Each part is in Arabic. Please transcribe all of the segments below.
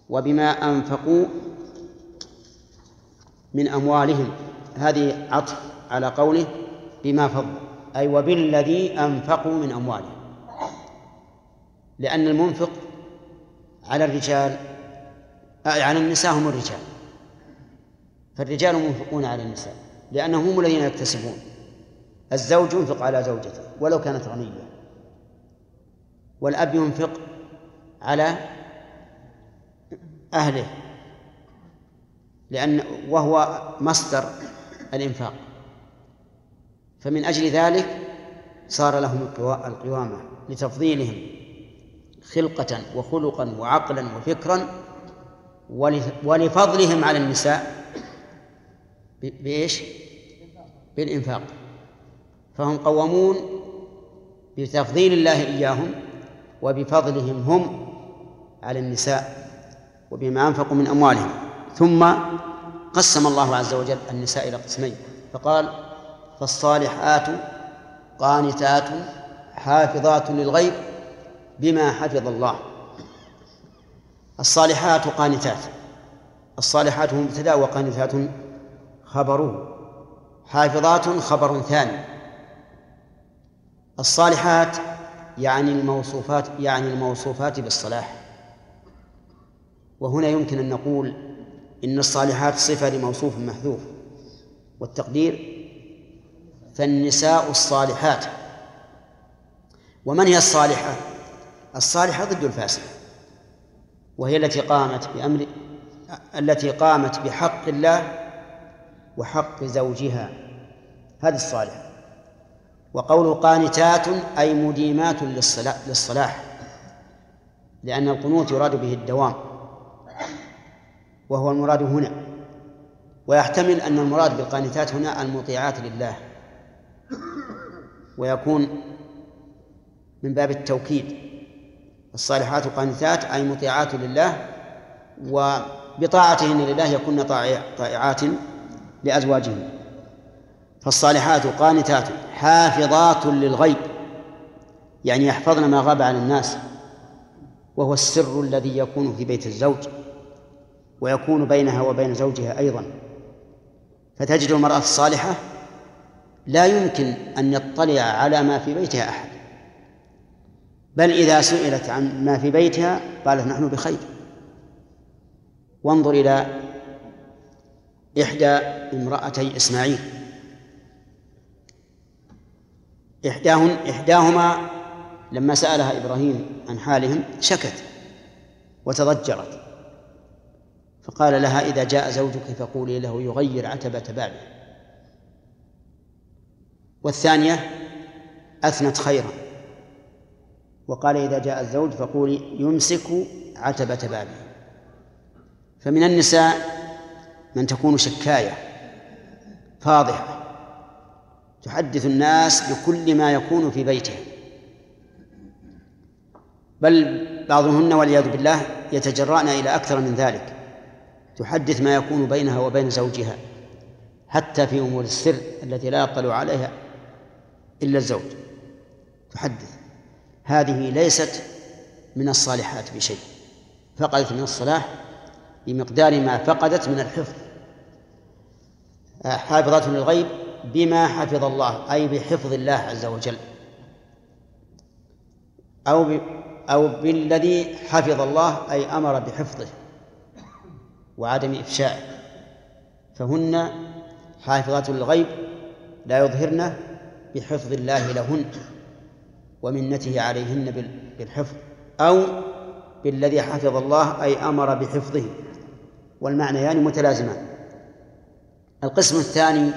وبما أنفقوا من أموالهم، هذه عطف على قوله بما فضل، أي وبالذي أنفقوا من أموالهم، لأن المنفق على الرجال على النساء هم الرجال، فالرجال منفقون على النساء لأنهم هم الذين يكتسبون. الزوج ينفق على زوجته ولو كانت غنية، والأب ينفق على أهله وهو مصدر الإنفاق، فمن أجل ذلك صار لهم القوامة لتفضيلهم خلقة وخلقا وعقلا وفكرا، ولفضلهم على النساء بإيش؟ بالإنفاق. فهم قوامون بتفضيل الله إياهم وبفضلهم هم على النساء وبما أنفقوا من أموالهم. ثم قسم الله عز وجل النساء إلى قسمين، فقال فالصالحات قانتات حافظات للغيب بما حفظ الله. الصالحات قانتات، الصالحات هم مبتدأ وقانتات خبره، حافظات خبر ثاني. الصالحات يعني الموصوفات بالصلاح، وهنا يمكن أن نقول إن الصالحات صفة لموصوف محذوف، والتقدير فالنساء الصالحات. ومن هي الصالحة؟ الصالحة ضد الفاسدة، وهي التي قامت بحق الله وحق زوجها، هذه الصالحة. وقول قانتات أي مديمات للصلاح، لأن القنوت يراد به الدوام وهو المراد هنا، ويحتمل أن المراد بالقانتات هنا المطيعات لله، ويكون من باب التوكيد. الصالحات قانتات أي مطيعات لله، وبطاعتهن لله يكون طائعات لأزواجهن. فالصالحات قانتات حافظات للغيب، يعني يحفظن ما غاب عن الناس، وهو السر الذي يكون في بيت الزوج ويكون بينها وبين زوجها أيضا. فتجد المرأة الصالحة لا يمكن أن يطلع على ما في بيتها أحد، بل إذا سئلت عن ما في بيتها قالت نحن بخير. وانظر إلى إحدى امرأتي إسماعيل، إحداهما لما سألها إبراهيم عن حالهم شكت وتضجرت، فقال لها إذا جاء زوجك فقولي له يغير عتبة بابه. والثانية أثنت خيرا وقال إذا جاء الزوج فقولي يمسك عتبة بابه. فمن النساء من تكون شكاية فاضحة تحدث الناس بكل ما يكون في بيتها، بل بعضهن والعياذ بالله يتجرأن إلى أكثر من ذلك، تحدث ما يكون بينها وبين زوجها حتى في أمور السر التي لا يطلع عليها إلا الزوج تحدث. هذه ليست من الصالحات بشيء، فقدت من الصلاح بمقدار ما فقدت من الحفظ. حافظات للغيب بما حفظ الله أي بحفظ الله عز وجل، أو بالذي حفظ الله أي أمر بحفظه وعدم إفشائه. فهن حافظات للغيب لا يظهرن بحفظ الله لهن ومنته عليهن بالحفظ، أو بالذي حفظ الله أي أمر بحفظه، والمعنيان متلازمان. القسم الثاني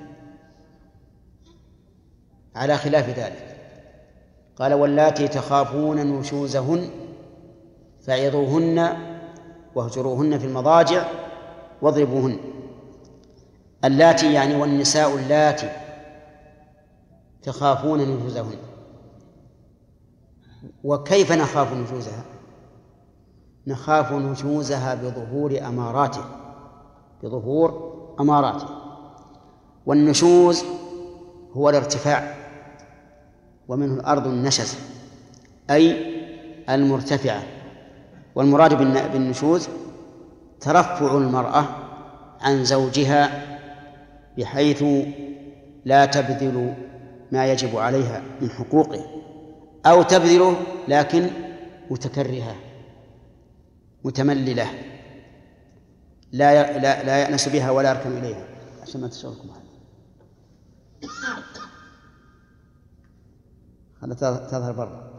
على خلاف ذلك، قال واللاتي تخافون نشوزهن فعظوهن واهجروهن في المضاجع واضربوهن. اللاتي يعني والنساء اللاتي تخافون نشوزهن. وكيف نخاف نشوزها؟ نخاف نشوزها بظهور أماراته. والنشوز هو الارتفاع، ومنه الأرض النشز أي المرتفعة، والمراد بالنشوز ترفع المرأة عن زوجها بحيث لا تبذل ما يجب عليها من حقوقه، أو تبذله لكن متكرهة متمللة لا يأنس بها ولا يركن إليها، عشان ما تشغلكم هذا تظهر برا.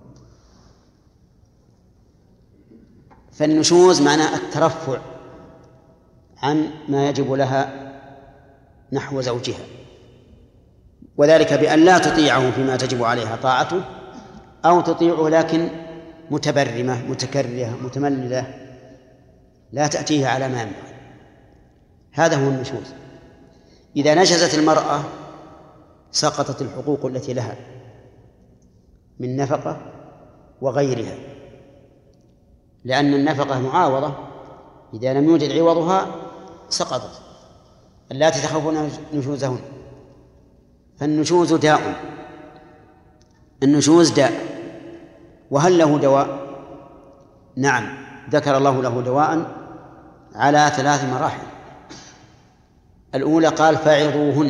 فالنشوز معناه الترفع عن ما يجب لها نحو زوجها، وذلك بأن لا تطيعه فيما تجب عليها طاعته، أو تطيعه لكن متبرمة متكرهة متمللة لا تأتيه على ما ينبغي. هذا هو النشوز. إذا نشزت المرأة سقطت الحقوق التي لها من نفقة وغيرها، لأن النفقة معاوضة، إذا لم يوجد عوضها سقطت. اللاتي تخافون نشوزهن. فالنشوز داء، النشوز داء. وهل له دواء؟ نعم، ذكر الله له دواء على 3 مراحل. الأولى قال فاعظوهن،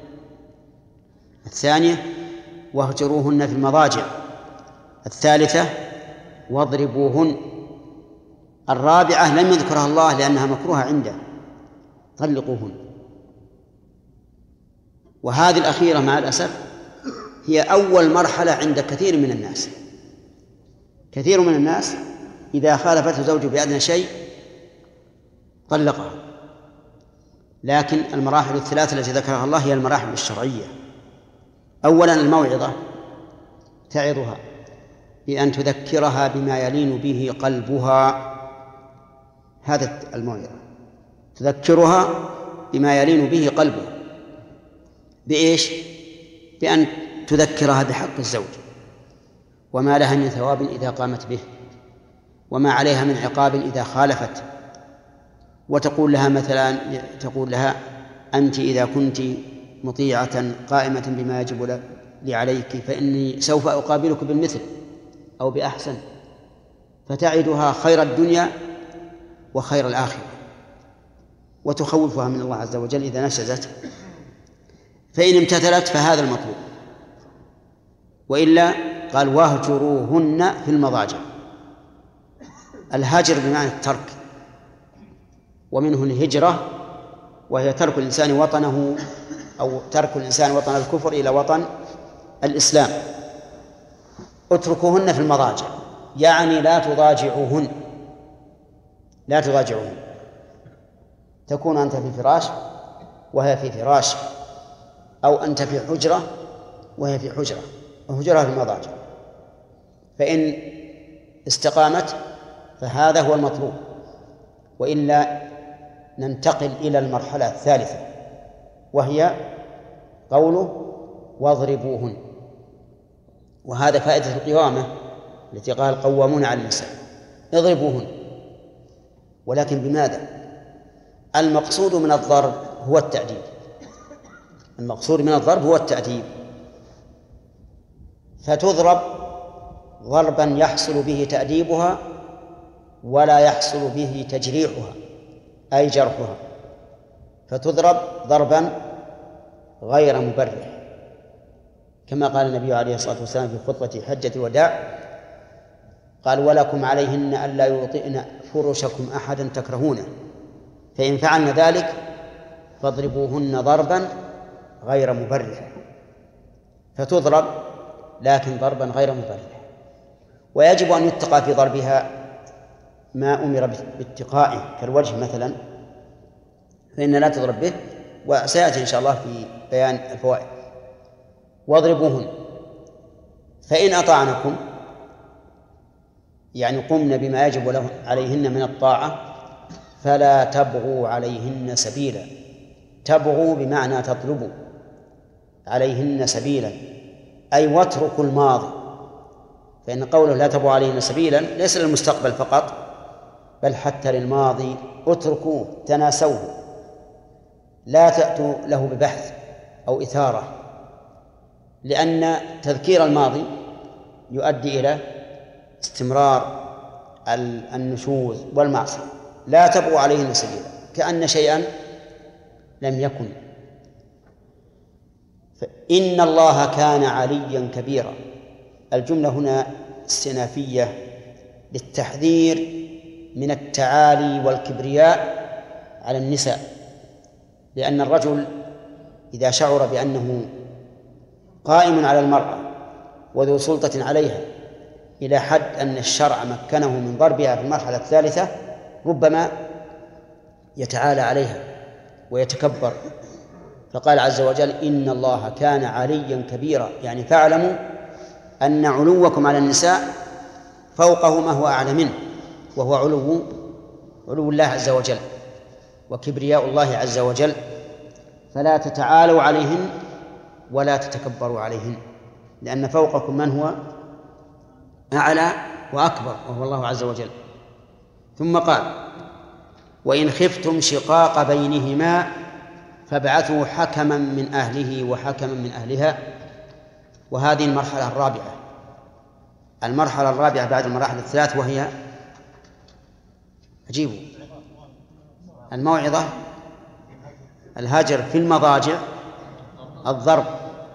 الثانية واهجروهن في المضاجع، الثالثة واضربوهن، الرابعة لم يذكرها الله لأنها مكروهة عنده، طلقوهن. وهذه الأخيرة مع الأسف هي أول مرحلة عند كثير من الناس. كثير من الناس إذا خالفته زوجه بأدنى شيء طلقها. لكن المراحل الثلاثة التي ذكرها الله هي المراحل الشرعية. أولا الموعظة، تعظها بأن تذكرها بما يلين به قلبها، هذا الموعظة، تذكرها بما يلين به قلبها. بإيش؟ بأن تذكرها بحق الزوج وما لها من ثواب إذا قامت به، وما عليها من عقاب إذا خالفت. وتقول لها مثلا، تقول لها أنت إذا كنت مطيعة قائمة بما يجب لي عليك فإني سوف أقابلك بالمثل أو بأحسن، فتعدها خير الدنيا وخير الآخرة، وتخوفها من الله عز وجل إذا نشزت. فإن امتثلت فهذا المطلوب، وإلا قال واهجروهن في المضاجع. الهجر بمعنى الترك، ومنه الهجرة وهي ترك الإنسان وطنه، أو ترك الإنسان وطن الكفر إلى وطن الإسلام. اتركوهن في المضاجع يعني لا تضاجعوهن، لا تضاجعوهن. تكون أنت في فراش وهي في فراش، أو أنت في حجرة وهي في حجرة، وهجرها في المضاجع. فإن استقامت فهذا هو المطلوب، وإلا ننتقل إلى المرحلة الثالثة، وهي قوله واضربوهن. وهذا فائدة القوامة التي قال قوامون على النساء، اضربوهن. ولكن بماذا؟ المقصود من الضرب هو التأديب، المقصود من الضرب هو التأديب. فتضرب ضربا يحصل به تأديبها ولا يحصل به تجريحها أي جرحها، فتضرب ضربا غير مبرح، كما قال النبي عليه الصلاة والسلام في خطبة حجة الوداع، قال ولكم عليهن ألا يوطئن فرشكم أحدا تكرهونه، فإن فعلن ذلك فاضربوهن ضربا غير مبرح. فتضرب لكن ضربا غير مبرح. ويجب أن يتقى في ضربها ما أمر باتقائه كالوجه مثلا، فإن لا تضرب به، وسيأتي إن شاء الله في بيان الفوائد. واضربوهن فإن أطعنكم يعني قمن بما يجب عليهن من الطاعة فلا تبغوا عليهن سبيلا. تبغوا بمعنى تطلبوا عليهن سبيلا، أي واتركوا الماضي. فإن قوله لا تبغوا عليهن سبيلا ليس للمستقبل فقط، بل حتى للماضي. اتركوه، تناسوه، لا تأتوا له ببحث أو إثارة، لأن تذكير الماضي يؤدي إلى استمرار النشوز والمعصية لا تبغوا عليهن سبيلا، كأن شيئا لم يكن. إن الله كان عليا كبيرا، الجملة هنا استئنافية للتحذير من التعالي والكبرياء على النساء، لأن الرجل إذا شعر بأنه قائم على المرأة وذو سلطة عليها إلى حد أن الشرع مكنه من ضربها في المرحلة الثالثة ربما يتعالى عليها ويتكبر. فقال عز وجل: إن الله كان عليا كبيرا، يعني فاعلموا أن علوكم على النساء فوقه ما هو أعلى منه، وهو علو الله عز وجل وكبرياء الله عز وجل، فلا تتعالوا عليهن ولا تتكبروا عليهن، لأن فوقكم من هو أعلى وأكبر وهو الله عز وجل. ثم قال: وإن خفتم شقاق بينهما فابعثوا حكما من أهله وحكما من أهلها. وهذه المرحلة الرابعة، المرحلة الرابعة بعد المراحل الثلاث، وهي عجيبوا الموعظة، الهجر في المضاجع، الضرب.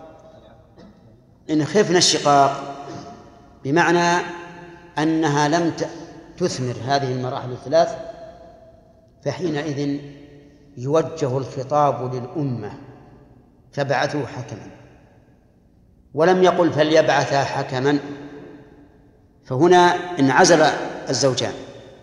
إن خفنا الشقاق بمعنى أنها لم تثمر هذه المراحل الثلاث، فحينئذ يوجه الخطاب للأمة: فابعثوا حكما. ولم يقل فليبعثا حكما، فهنا انعزل الزوجان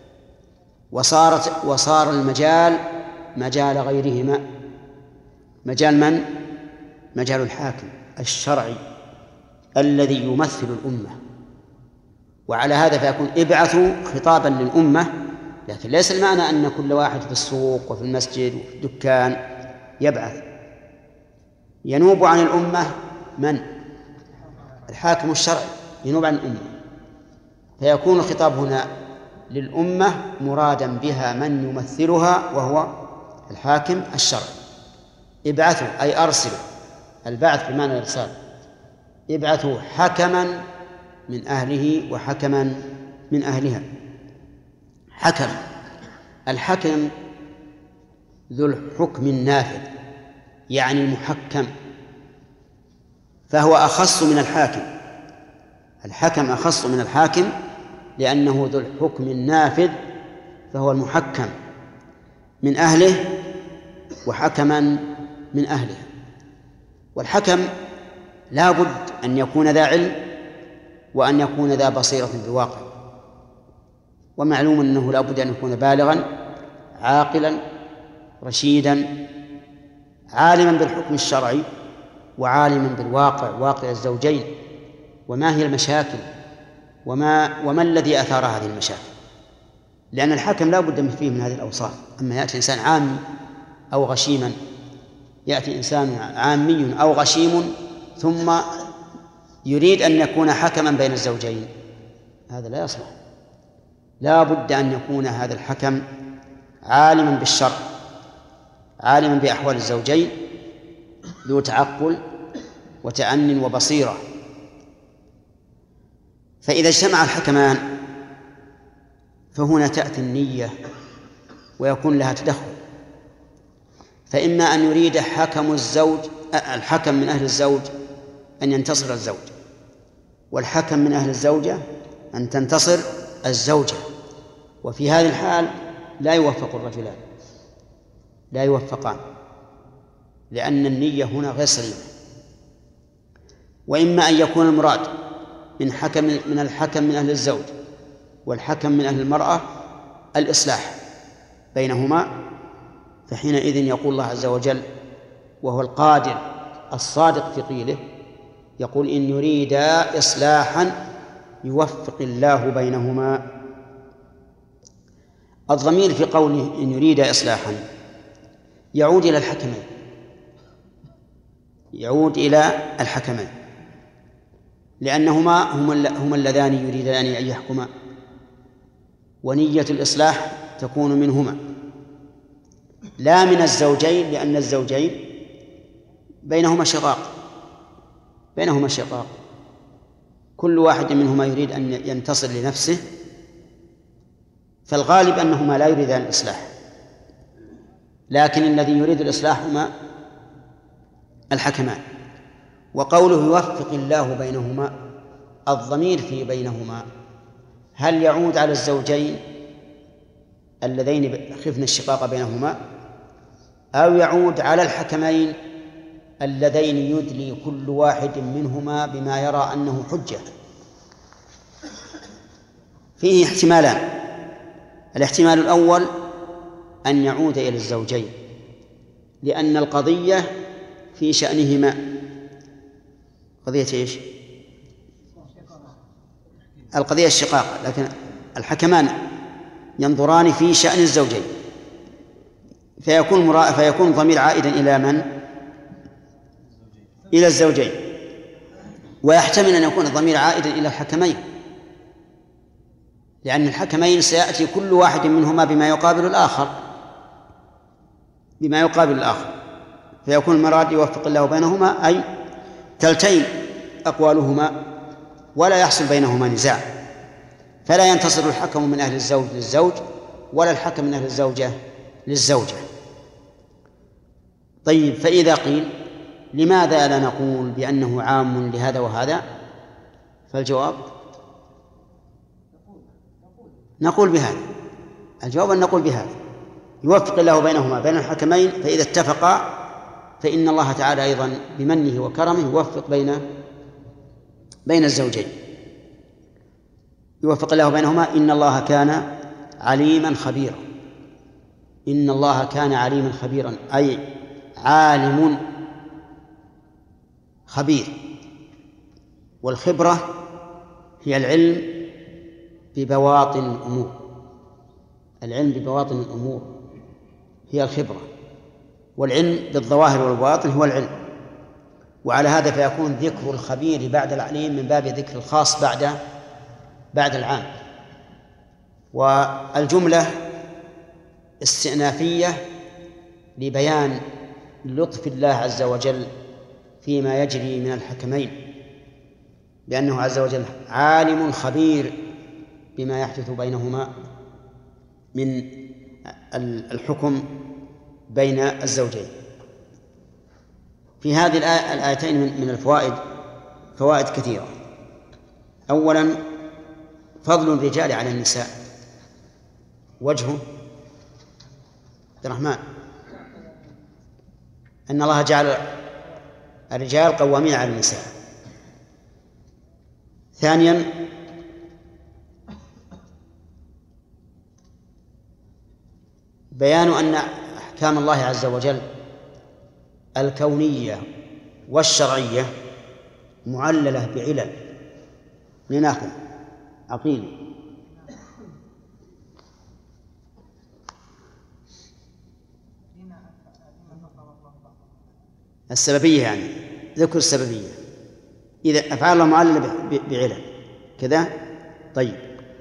وصار المجال مجال غيرهما. مجال من؟ مجال الحاكم الشرعي الذي يمثل الأمة. وعلى هذا فيكون ابعثوا خطابا للأمة، لكن ليس المعنى أن كل واحد في السوق وفي المسجد وفي الدكان يبعث. ينوب عن الأمة من؟ الحاكم الشرعي ينوب عن الأمة، فيكون الخطاب هنا للأمة مرادا بها من يمثلها وهو الحاكم الشرعي. ابعثوا أي أرسلوا، البعث بمعنى الإرسال. ابعثوا حكما من أهله وحكما من أهلها. حكم، الحكم ذو الحكم النافذ، يعني المحكم، فهو أخص من الحاكم. الحكم أخص من الحاكم لأنه ذو الحكم النافذ، فهو المحكم من أهله وحكما من أهلها. والحكم لا بد أن يكون ذا علم وأن يكون ذا بصيرة بالواقع، ومعلوم أنه لا بد أن يكون بالغا عاقلا رشيدا عالما بالحكم الشرعي وعالما بالواقع، واقع الزوجين، وما هي المشاكل وما الذي أثار هذه المشاكل، لأن الحكم لا بد فيه من هذه الأوصاف. أما يأتي إنسان عامي أو غشيما، يأتي إنسان عامي أو غشيم ثم يريد أن يكون حكما بين الزوجين، هذا لا يصلح. لا بد أن يكون هذا الحكم عالما بالشرع، عالما بأحوال الزوجين، ذو تعقل وتأن وبصيرة. فإذا اجتمع الحكمان فهنا تأتي النية ويكون لها تدخل، فإما أن يريد الحكم من أهل الزوج أن ينتصر الزوج، والحكم من أهل الزوجة أن تنتصر الزوجة، وفي هذه الحال لا يوفق الرجلان، لا يوفقان، لأن النية هنا غير سليمة. وإما أن يكون المراد من الحكم من أهل الزوج والحكم من أهل المرأة الإصلاح بينهما، فحينئذ يقول الله عز وجل وهو القادر الصادق في قيله، يقول: إن يريدا إصلاحا يوفق الله بينهما. الضمير في قوله إن يريدا إصلاحا يعود إلى الحكمين، يعود إلى الحكمين، لأنهما هما اللذان يريدان أن يحكما، ونية الإصلاح تكون منهما لا من الزوجين، لأن الزوجين بينهما شقاق، كل واحد منهما يريد أن ينتصر لنفسه فالغالب أنهما لا يريدان الإصلاح، لكن الذي يريد الإصلاح هما الحكمان. وقوله يوفق الله بينهما، الضمير في بينهما هل يعود على الزوجين اللذين خفن الشقاق بينهما، أو يعود على الحكمين اللذين يدلي كل واحد منهما بما يرى أنه حجة؟ فيه احتمالان. الاحتمال الأول أن يعود إلى الزوجين، لأن القضية في شأنهما. قضية إيش؟ القضية الشقاق، لكن الحكمان ينظران في شأن الزوجين، فيكون الضمير عائدا إلى من؟ إلى الزوجين. ويحتمل أن يكون الضمير عائدا إلى الحكمين، لأن الحكمين سيأتي كل واحد منهما بما يقابل الآخر، فيكون المراد يوفق الله بينهما أي تلتين أقوالهما ولا يحصل بينهما نزاع، فلا ينتصر الحكم من أهل الزوج للزوج ولا الحكم من أهل الزوجة للزوجة. طيب، فإذا قيل لماذا لا نقول بأنه عام لهذا وهذا؟ فالجواب نقول بهذا. الجواب أن نقول بهذا، يوفق الله بينهما بين الحكمين، فإذا اتفقا فإن الله تعالى أيضا بمنه وكرمه يوفق بين الزوجين، يوفق الله بينهما. إن الله كان عليما خبيرا. إن الله كان عليما خبيرا أي عالم خبير. والخبرة هي العلم ببواطن الأمور، العلم ببواطن الأمور هي الخبرة، والعلم بالظواهر والبواطن هو العلم. وعلى هذا فيكون ذكر الخبير بعد العليم من باب ذكر الخاص بعد العام. والجملة استئنافية لبيان لطف الله عز وجل فيما يجري من الحكمين، لأنه عز وجل عالم خبير بما يحدث بينهما من الحكم بين الزوجين. في هذه الآيتين من الفوائد فوائد كثيرة. أولا، فضل الرجال على النساء. وجهه عبد الرحمن أن الله جعل الرجال قوامين على النساء. ثانيا، بيان أن أحكام الله عز وجل الكونية والشرعية معللة بعلل. لنأخذ عقيل. السببية يعني ذكر السببية، إذا أفعال الله معللة بعلل كذا. طيب،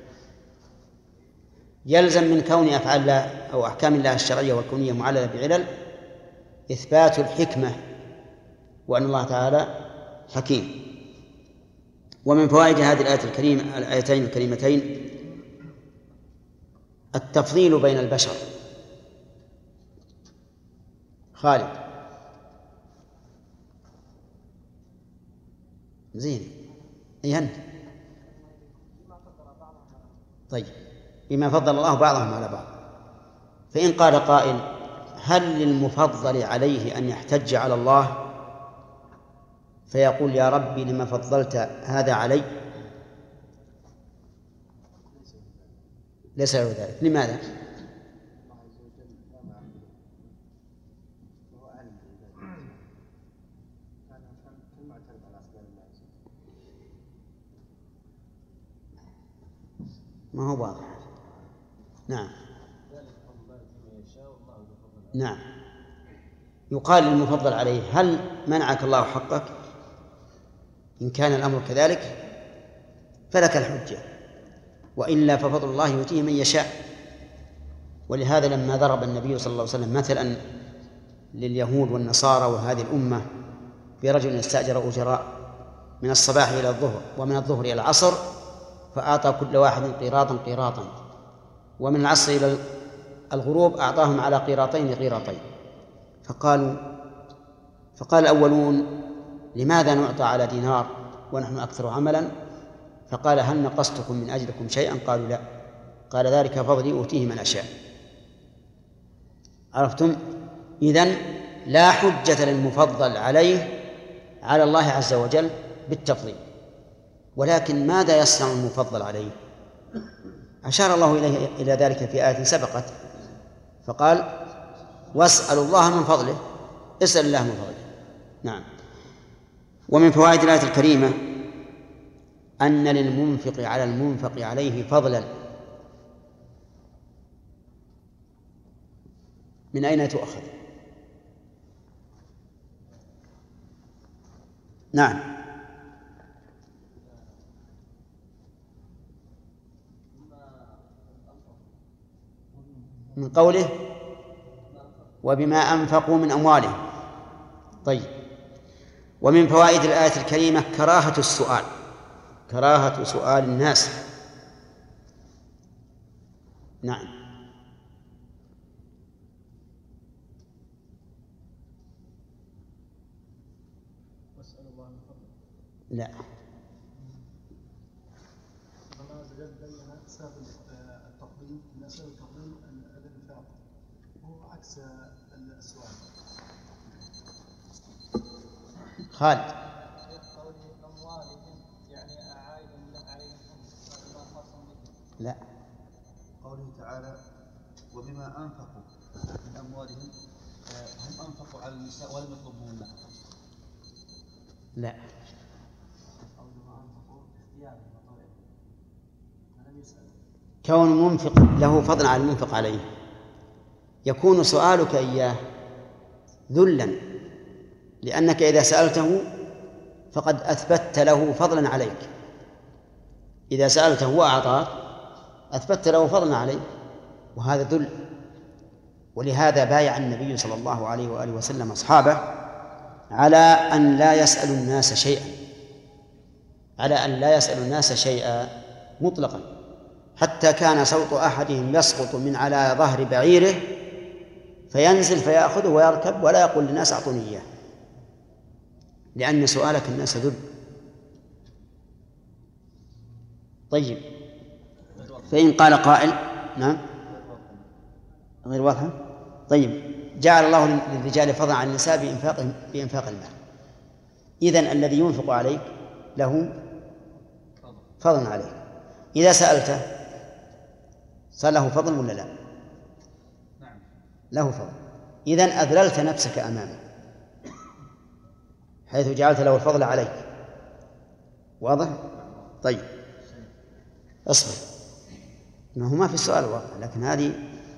يلزم من كون أفعال الله أو أحكام الله الشرعية والكونية معللة بعلل إثبات الحكمة وأن الله تعالى حكيم. ومن فوائد هذه الآيتين الكريمتين التفضيل بين البشر. خالد زين أي أنت؟ طيب، بما فضل الله بعضهم على بعض. فإن قال قائل: هل للمفضل عليه أن يحتج على الله فيقول: يا ربي لما فضلت هذا علي؟ ليس له ذلك. لماذا؟ ما هو واضح. نعم، يقال للمفضل عليه: هل منعك الله حقك؟ إن كان الأمر كذلك فلك الحجة، وإلا ففضل الله يؤتيه من يشاء. ولهذا لما ضرب النبي صلى الله عليه وسلم مثلا لليهود والنصارى وهذه الأمة برجل استأجر أجراء من الصباح إلى الظهر ومن الظهر إلى العصر، فأعطى كل واحد قيراطا، ومن العصر إلى الغروب أعطاهم على قيراطين قيراطين. فقال الأولون: لماذا نعطى على دينار ونحن أكثر عملا؟ فقال: هل نقصتكم من أجلكم شيئا؟ قالوا: لا. قال: ذلك فضلي أوتيه من أشاء. عرفتم؟ إذن لا حجة للمفضل عليه على الله عز وجل بالتفضيل، ولكن ماذا يصنع المفضل عليه؟ أشار الله إلى ذلك في آية سبقت فقال: واسألوا الله من فضله، اسأل الله من فضله. نعم. ومن فوائد الآية الكريمة أن للمنفق على المنفق عليه فضلا. من أين تؤخذ؟ نعم. من قوله: وبما أنفقوا من أموالهم. طيب. ومن فوائد الآية الكريمة كراهة السؤال، كراهة سؤال الناس. نعم. لا. التقديم مسألة التقديم الإنفاق هو عكس السؤال. خالد. لا. قوله تعالى: وبما أنفقوا من أموالهم، هم أنفقوا على النساء ولم يطلبوهن. لا. كون المنفق له فضل على المنفق عليه يكون سؤالك إياه ذلا، لأنك إذا سألته فقد أثبتت له فضلا عليك. إذا سألته وأعطاك أثبتت له فضلا عليك، وهذا ذل. ولهذا بايع النبي صلى الله عليه وآله وسلم أصحابه على أن لا يسألوا الناس شيئا، على أن لا يسألوا الناس شيئا مطلقا، حتى كان صوت أحدهم يسقط من على ظهر بعيره فينزل فيأخذه ويركب ولا يقول للناس أعطوني إياه، لأن سؤالك الناس ذل. طيب. فإن قال قائل: نعم غير واضحة. طيب. جعل الله للرجال فضلا على النساء بإنفاق المال. إذن الذي ينفق عليك له فضل عليك. إذا سألته صار له فضل ولا لا؟ نعم له فضل. إذن أذللت نفسك أمامه حيث جعلت له الفضل عليك. واضح؟ طيب اصبر، ما هو ما في السؤال واضح، لكن هذه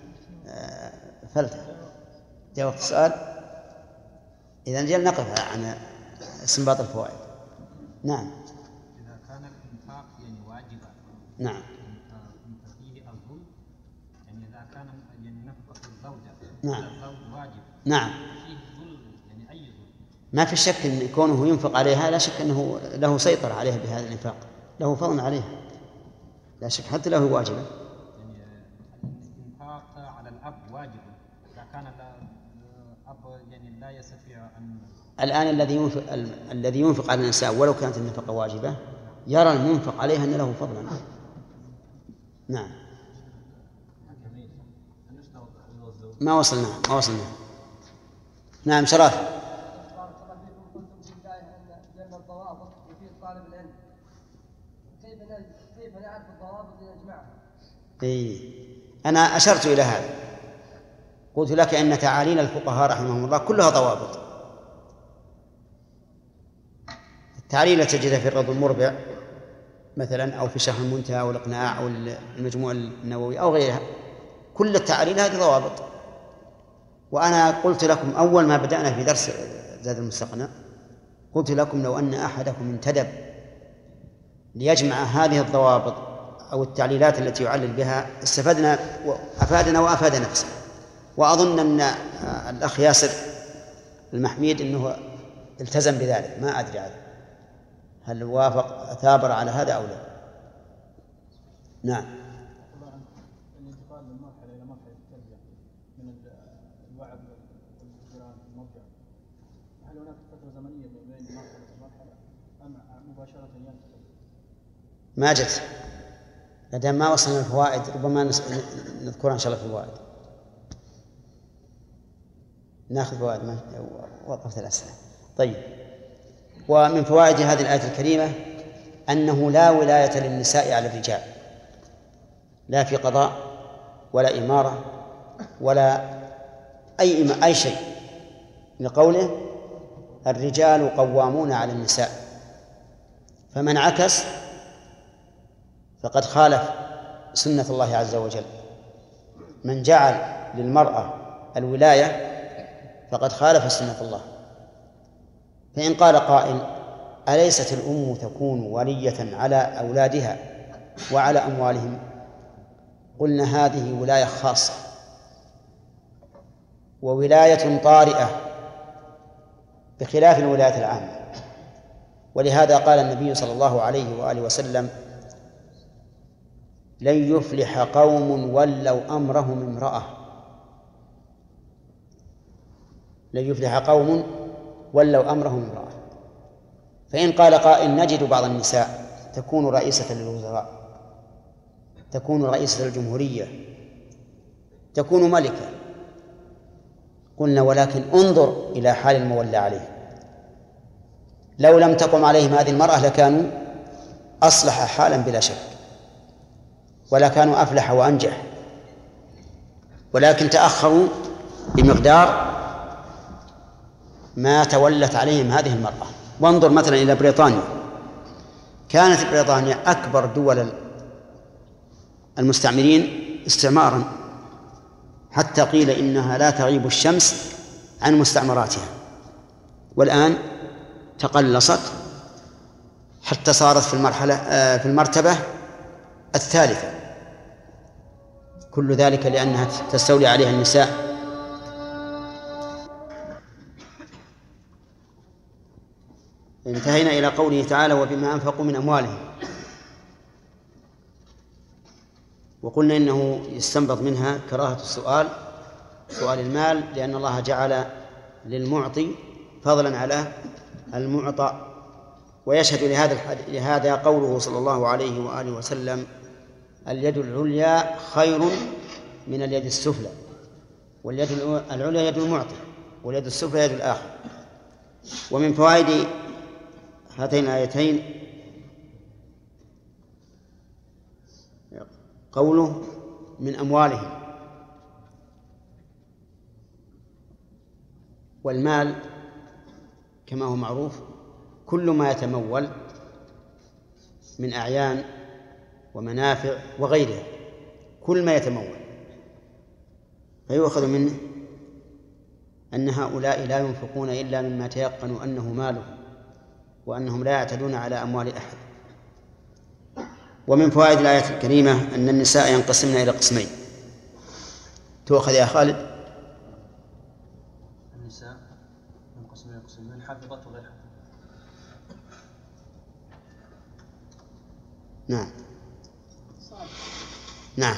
فلتة جاوبت السؤال. إذن جل نقف عن استنباط الفوائد. نعم. إذا كان الإنفاق يعني واجبا. نعم. فيه الظلم، يعني إذا كان يعني نفقة الزوجة. نعم. الزوج واجب. نعم. فيه ظلم، يعني أي ظلم. ما في شك أن كونه ينفق عليها لا شك أنه له سيطرة عليها بهذا الإنفاق، له فضل عليها لا شك، حتى له واجبة. يعني الإنفاق على الأب واجب، إذا كان الأب يعني لا يستطيع أن. الآن الذي ينفق على النساء ولو كانت النفقة واجبة يرى المنفق عليها أن له فضلا. نعم. ما وصلنا. نعم شرافة. كيف نعرف الضوابط لنجمعها؟ أنا أشرت إلى هذا، قلت لك أن تعاليل الفقهاء رحمهم الله كلها ضوابط. التعليل تجدها في الروض المربع مثلا، أو في شرح المنتهى أو الإقناع أو المجموع النووي أو غيرها، كل التعاليل هذه ضوابط. وأنا قلت لكم أول ما بدأنا في درس زاد المستقنع، قلت لكم لو أن أحدكم انتدب ليجمع هذه الضوابط أو التعليلات التي يعلل بها استفدنا وأفادنا وأفاد نفسه. وأظن أن الأخ ياسر المحميد أنه التزم بذلك، ما أدري هل وافق ثابر على هذا أو لا. نعم. الانتقال من مرحلة إلى مرحلة التربية من الوعد والجيران والمرجع، هل هناك فترة زمنية بين مرحلة ومرحلة أم مباشرة ينتقل؟ ما جت. لدى ما وصلنا الفوائد ربما نذكرها إن شاء الله في الفوائد. ناخذ فوائد ما وقفت الأسئلة. طيب، ومن فوائد هذه الآية الكريمة أنه لا ولاية للنساء على الرجال، لا في قضاء ولا إمارة ولا أي شيء، لقوله الرجال قوامون على النساء. فمن عكس فقد خالف سنة الله عز وجل. من جعل للمرأة الولاية فقد خالف سنة الله. فإن قال قائل: أليست الأم تكون ولية على أولادها وعلى أموالهم؟ قلنا هذه ولاية خاصة وولاية طارئة بخلاف الولاية العامة. ولهذا قال النبي صلى الله عليه وآله وسلم: لن يفلح قوم ولوا أمرهم امرأة. لن يفلح قوم ولوا أمرهم امرأة. فإن قال قائل: نجد بعض النساء تكون رئيسة للوزراء، تكون رئيسة الجمهورية، تكون ملكة، قلنا: ولكن انظر إلى حال المولى عليه. لو لم تقم عليهم هذه المرأة لكانوا أصلح حالا بلا شك، ولا كانوا أفلح وأنجح، ولكن تأخروا بمقدار ما تولت عليهم هذه المرأة. وانظر مثلا إلى بريطانيا. كانت بريطانيا أكبر دول المستعمرين استعمارا، حتى قيل إنها لا تغيب الشمس عن مستعمراتها، والآن تقلصت حتى صارت في المرتبة الثالثة. كل ذلك لأنها تستولي عليها النساء. انتهينا إلى قوله تعالى: وبما أنفقوا من أموالهم. وقلنا إنه يستنبط منها كراهة سؤال المال، لأن الله جعل للمعطي فضلا على المعطى. ويشهد لهذا قوله صلى الله عليه وآله وسلم: اليد العليا خير من اليد السفلى، واليد العليا يد المعطي، واليد السفلى يد الآخر. ومن فوائد هاتين الآيتين قوله من أموالهم. والمال كما هو معروف كل ما يتمول من أعيان ومنافع وغيرها، كل ما يتمول. فيؤخذ منه أن هؤلاء لا ينفقون إلا مما تيقنوا أنه مالهم، وأنهم لا يعتدون على أموال أحد. ومن فوائد الآية الكريمة أن النساء ينقسمن إلى قسمين. تؤخذ يا خالد. النساء ينقسمن إلى قسمين: حافظات وغير حافظات. نعم. نعم.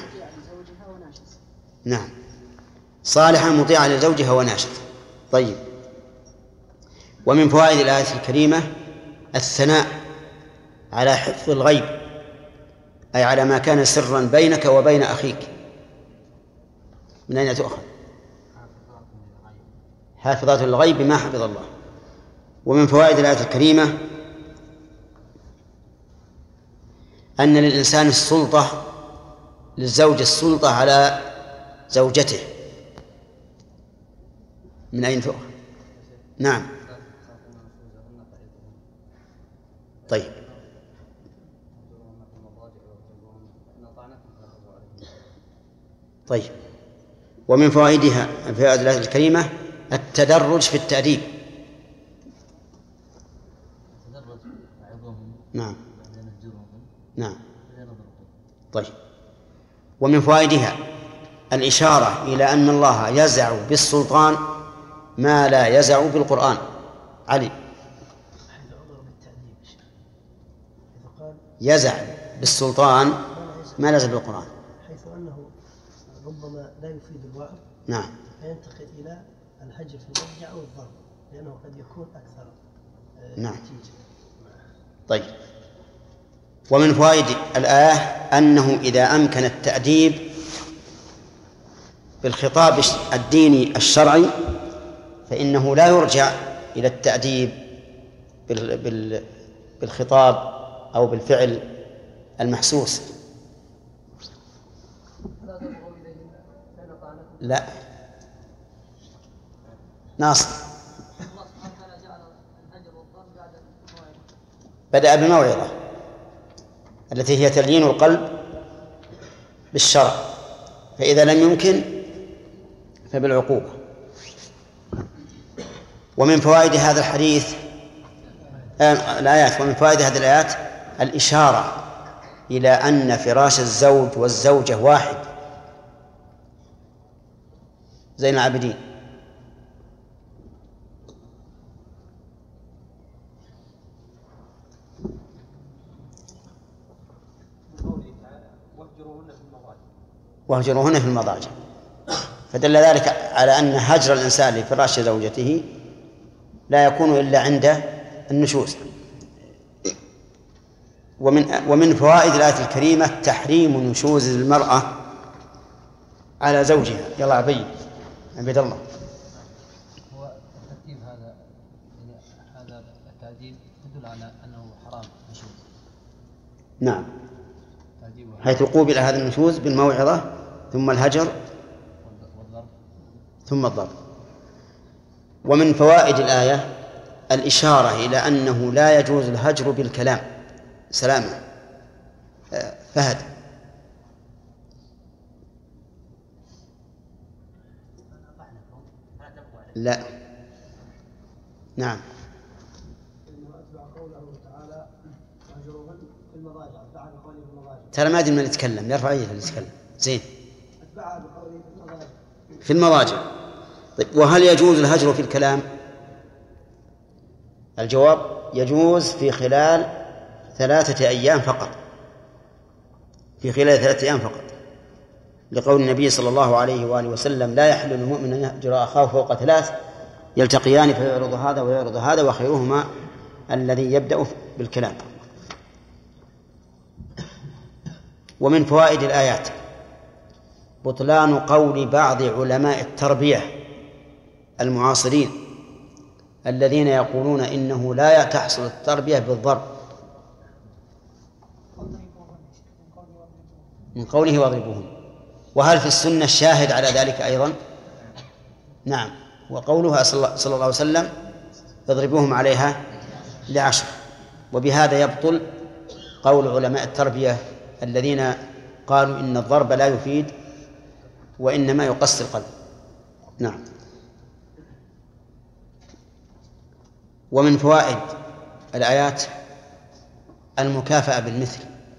نعم. صالحة مطيعة لزوجها وناشط. طيب. ومن فوائد الآية الكريمة الثناء على حفظ الغيب، أي على ما كان سرا بينك وبين أخيك. من أين تؤخذ؟ حافظات الغيب ما حفظ الله. ومن فوائد الآية الكريمة أن للإنسان السلطة، للزوج السلطة على زوجته. من أين تؤخذ؟ نعم. طيب. طيب. ومن فوائدها في هذه الآية الكريمة التدرج في التأديب. نعم. نعم. طيب. ومن فوائدها الإشارة إلى أن الله يزع بالسلطان ما لا يزع بالقرآن. علي. يزع بالسلطان ما لا يزع بالقرآن، حيث أنه ربما لا يفيد الوعظ. نعم. فينتقل إلى الهجر في المضجع أو الضرب، لأنه قد يكون أكثر نعم. نتيجة. طيب. ومن فوائد الآية أنه إذا أمكن التأديب بالخطاب الديني الشرعي فإنه لا يرجع إلى التأديب بالخطاب أو بالفعل المحسوس. لا. ناصر. بدأ بالموعظة التي هي تليين القلب بالشرع، فإذا لم يمكن فبالعقوبة. ومن فوائد هذا الحديث الآيات، ومن فوائد هذه الآيات الإشارة إلى أن فراش الزوج والزوجة واحد زين العابدين. واهجروهن في المضاجع، فدل ذلك على أن هجر الإنسان لفراش زوجته لا يكون إلا عند النشوز. ومن فوائد الآية الكريمة تحريم نشوز المرأة على زوجها. يلا عبيد الله. هو الترتيب هذا التأديب يدل على أنه حرام نشوز. نعم، حيث قوبل هذا النشوز بالموعظة ثم الهجر ثم الضرب. ومن فوائد الآية الإشارة إلى أنه لا يجوز الهجر بالكلام. سلامة. فهد. لا. نعم. ترى ما أدري من يتكلم، يرفع يده اللي يتكلم. زين. في المضاجع. طيب، وهل يجوز الهجر في الكلام؟ الجواب يجوز في خلال 3 أيام فقط، في خلال 3 أيام فقط، لقول النبي صلى الله عليه وآله وسلم: لا يحل للمؤمن أن يهجر أخاه فوق 3 يلتقيان فيعرض هذا ويعرض هذا وخيرهما الذي يبدأ بالكلام. ومن فوائد الآيات بطلان قول بعض علماء التربية المعاصرين الذين يقولون إنه لا تحصل التربية بالضرب، من قوله واضربوهم. وهل في السنة الشاهد على ذلك أيضا؟ نعم، وقولها صلى الله عليه وسلم: اضربوهم عليها ل10. وبهذا يبطل قول علماء التربية الذين قالوا إن الضرب لا يفيد وإنما يقسي القلب. نعم. ومن فوائد الآيات المكافأة بالمثل.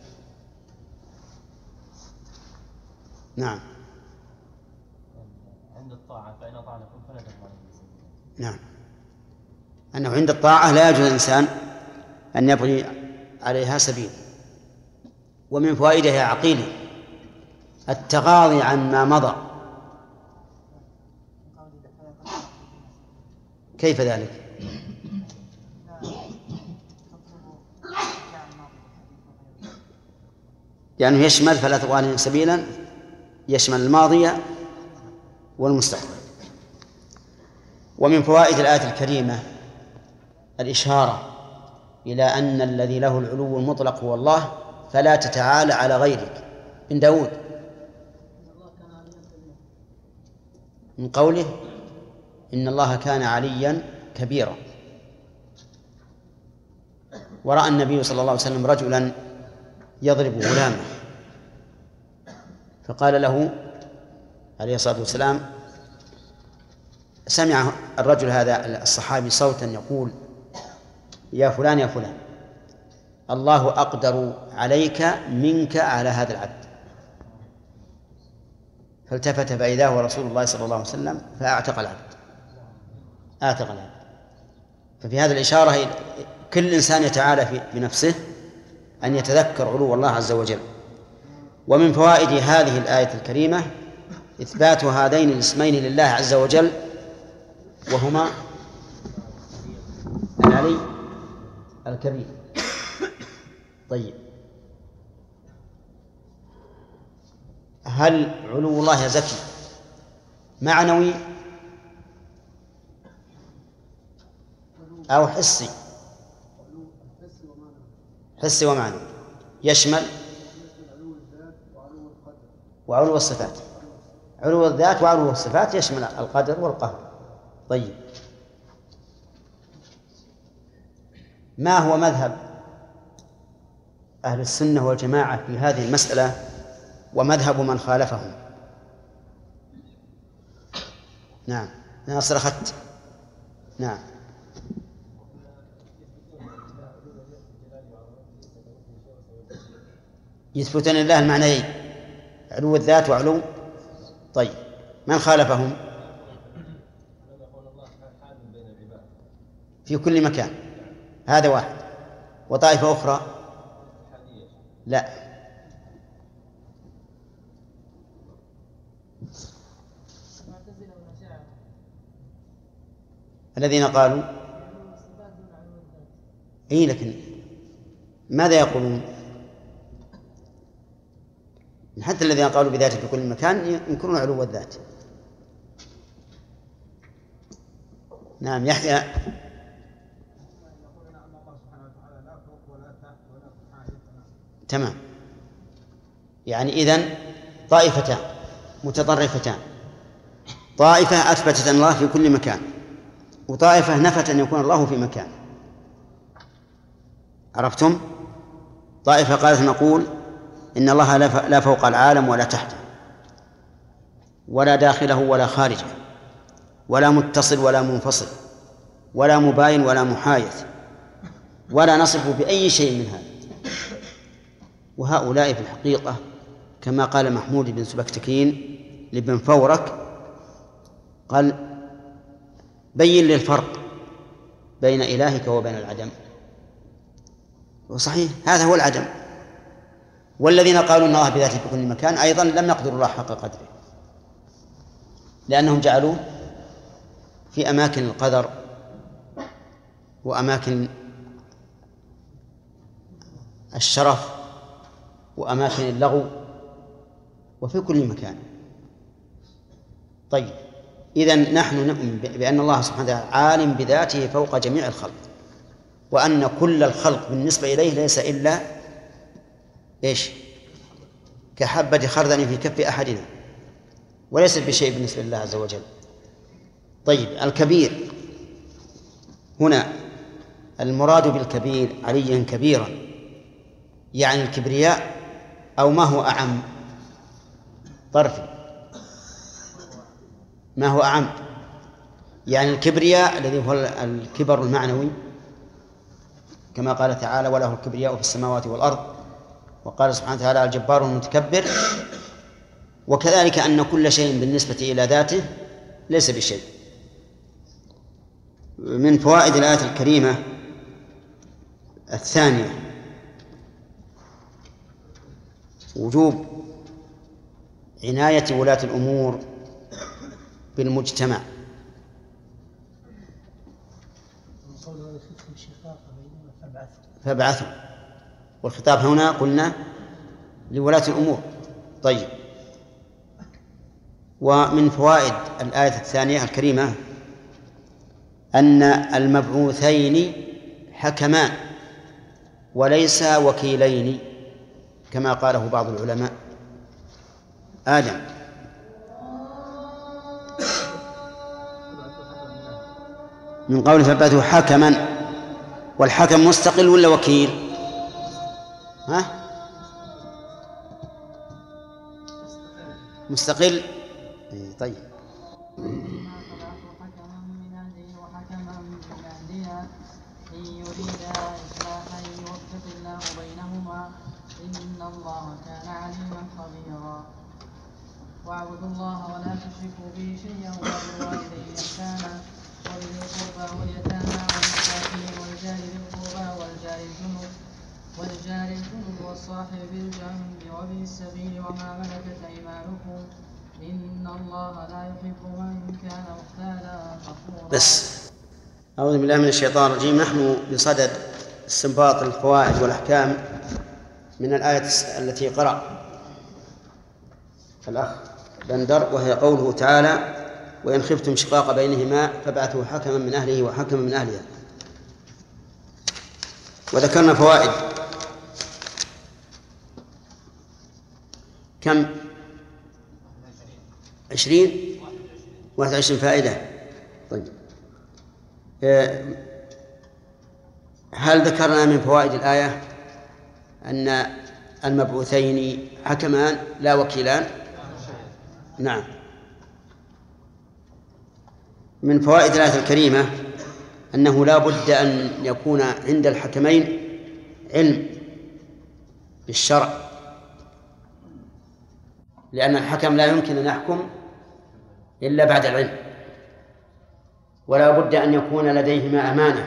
نعم. عند الطاعة فإن أطعنكم فلا تكفروا. نعم، أنه عند الطاعة لا يجوز الإنسان أن يبغي عليها سبيل. ومن فوائدها يا عقيلي التغاضي عن ما مضى. كيف ذلك؟ يعني يشمل فلا تغالي سبيلا، يشمل الماضي والمستقبل. ومن فوائد الآية الكريمة الإشارة إلى أن الذي له العلو المطلق هو الله، فلا تتعالى على غيرك. من داود من قوله: إن الله كان عليا كبيرا. ورأى النبي صلى الله عليه وسلم رجلا يضرب غلامه فقال له عليه الصلاة والسلام، سمع الرجل هذا الصحابي صوتا يقول: يا فلان يا فلان، الله أقدر عليك منك على هذا العبد. فالتفت فإذا هو رسول الله صلى الله عليه وسلم فأعتق العبد. ففي هذه الإشارة كل إنسان يتعالى بنفسه أن يتذكر علو الله عز وجل. ومن فوائد هذه الآية الكريمة إثبات هذين الاسمين لله عز وجل وهما العلي الكبير. طيب، هل علو الله زكي معنوي أو حسي؟ حسي ومعنوي، يشمل وعلو الصفات. علو الذات وعلو الصفات يشمل القدر والقهر. طيب، ما هو مذهب أهل السنة والجماعة في هذه المسألة ومذهب من خالفهم؟ نعم ناصر أخذت. نعم، يثبتون لله المعنيين علو الذات وعلو. طيب، من خالفهم؟ في كل مكان، هذا واحد. وطائفة أخرى لا. الذين قالوا إيه، لكن ماذا يقولون؟ حتى الذين قالوا بذاته في كل مكان ينكرون علو الذات. نعم يحيى. تمام، يعني إذن طائفتان متطرفتان، طائفة أثبتت أن الله في كل مكان، وطائفة نفت أن يكون الله في مكان. عرفتم؟ طائفة قالت نقول إن الله لا فوق العالم ولا تحته، ولا داخله ولا خارجه، ولا متصل ولا منفصل، ولا مباين ولا محايث، ولا نصف بأي شيء من هذا. وهؤلاء في الحقيقة كما قال محمود بن سبكتكين لابن فورك، قال بين لي الفرق بين إلهك وبين العدم. وصحيح هذا هو العدم. والذين قالوا أن الله بذاته في كل مكان أيضا لم يقدروا الله حق قدره، لأنهم جعلوه في أماكن القدر وأماكن الشرف وأماكن اللغو وفي كل مكان. طيب، إذن نحن نؤمن بأن الله سبحانه وتعالى عالم بذاته فوق جميع الخلق، وأن كل الخلق بالنسبة إليه ليس إلا إيش؟ كحبة خردل في كف أحدنا، وليس بشيء بالنسبة لله عز وجل. طيب، الكبير هنا المراد بالكبير عليا كبيرا، يعني الكبرياء أو ما هو أعم؟ طرفي، ما هو أعم؟ يعني الكبرياء الذي هو الكبر المعنوي، كما قال تعالى وله الكبرياء في السماوات والأرض، وقال سبحانه وتعالى الجبار المتكبر. وكذلك أن كل شيء بالنسبة إلى ذاته ليس بشيء. من فوائد الآية الكريمة الثانية وجوب عناية ولاة الأمور بالمجتمع. فابعثوا، والخطاب هنا قلنا لولاة الأمور. طيب، ومن فوائد الآية الثانية الكريمة أن المبعوثين حكمان وليس وكيلين كما قاله بعض العلماء. آدم من قول فابعثوا حكما، والحكم مستقل ولا وكيل؟ ها؟ مستقل. طيب، واعبدوا الله ولا تشركوا به شيئا وبالوالدين إحسانا وبذي القربى واليتامى والمساكين والجار ذي القربى والجار الجنب والصاحب بالجنب وابن السبيل وما ملكت أيمانكم إن الله لا يحب من كان مختالا فخورا. بس أعوذ بالله من الشيطان الرجيم. نحن بصدد استنباط الفوائد والأحكام من الآية التي قرأ الأخ بندر، وهي قوله تعالى: وإن خفتم شقاق بينهما فابعثوا حكما من أهله وحكما من أهلها. وذكرنا فوائد كم؟ 21 فائدة. طيب، هل ذكرنا من فوائد الآية أن المبعوثين حكمان لا وكيلان؟ نعم. من فوائد الآية الكريمة أنه لا بد أن يكون عند الحكمين علم بالشرع، لأن الحكم لا يمكن أن يحكم إلا بعد العلم، ولا بد أن يكون لديهما أمانة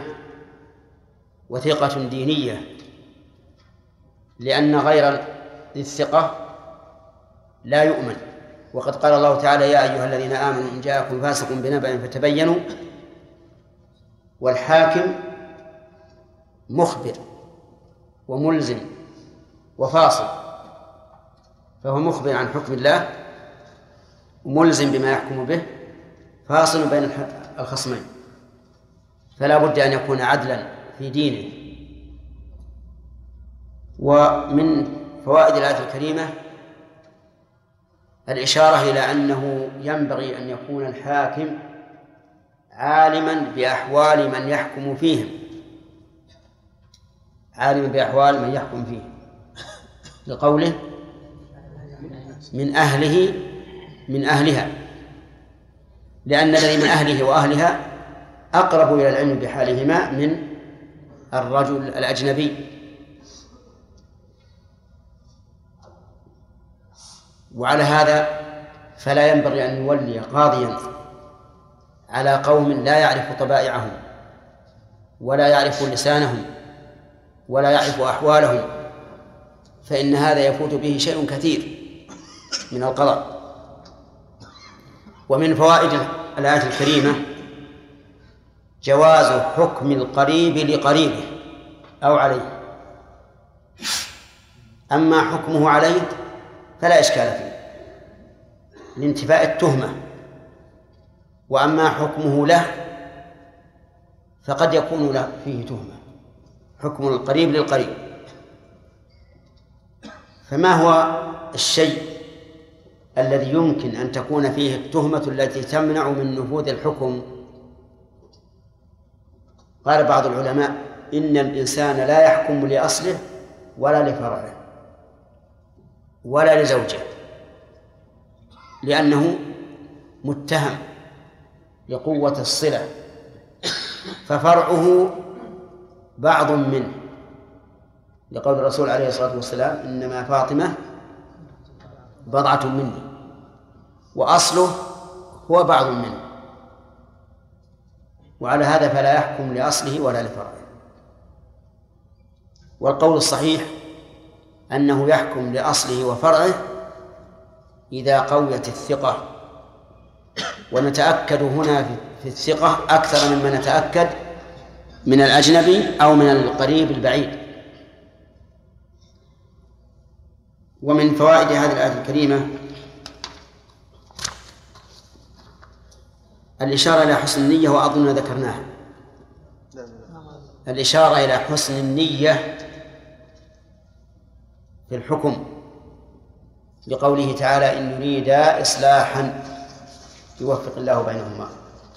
وثقة دينية، لأن غير الثقة لا يؤمن. وقد قال الله تعالى: يا أيها الذين آمنوا إن جاءكم فاسق بنبأ فتبينوا. والحاكم مخبر وملزم وفاصل، فهو مخبر عن حكم الله وملزم بما يحكم به، فاصل بين الخصمين، فلا بد أن يكون عدلا في دينه. ومن فوائد الآية الكريمة الإشارة إلى أنه ينبغي أن يكون الحاكم عالما بأحوال من يحكم فيهم، عالما بأحوال من يحكم فيهم، لقوله: من أهله من أهلها، لأن الذي من أهله وأهلها أقرب إلى العلم بحالهما من الرجل الأجنبي. وعلى هذا فلا ينبغي أن يولي قاضيا على قوم لا يعرف طبائعهم ولا يعرف لسانهم ولا يعرف أحوالهم، فإن هذا يفوت به شيء كثير من القضاء. ومن فوائد الآية الكريمة جواز حكم القريب لقريبه أو عليه. أما حكمه عليه فلا إشكال فيه لانتفاء التهمة، وأما حكمه له فقد يكون له فيه تهمة، حكم القريب للقريب. فما هو الشيء الذي يمكن أن تكون فيه التهمة التي تمنع من نفوذ الحكم؟ قال بعض العلماء: إن الإنسان لا يحكم لأصله ولا لفرعه ولا لزوجه، لأنه متهم لقوة الصلة، ففرعه بعض منه، لقول الرسول عليه الصلاة والسلام: إنما فاطمة بضعة مني، وأصله هو بعض منه. وعلى هذا فلا يحكم لأصله ولا لفرعه. والقول الصحيح أنه يحكم لأصله وفرعه إذا قويت الثقة، ونتأكد هنا في الثقة أكثر مما نتأكد من الأجنبي أو من القريب البعيد. ومن فوائد هذه الآية الكريمة الإشارة إلى حسن النية، وأظن ذكرناها، الإشارة إلى حسن النية في الحكم، لقوله تعالى: إن يريدا إصلاحا يوفق الله بينهما.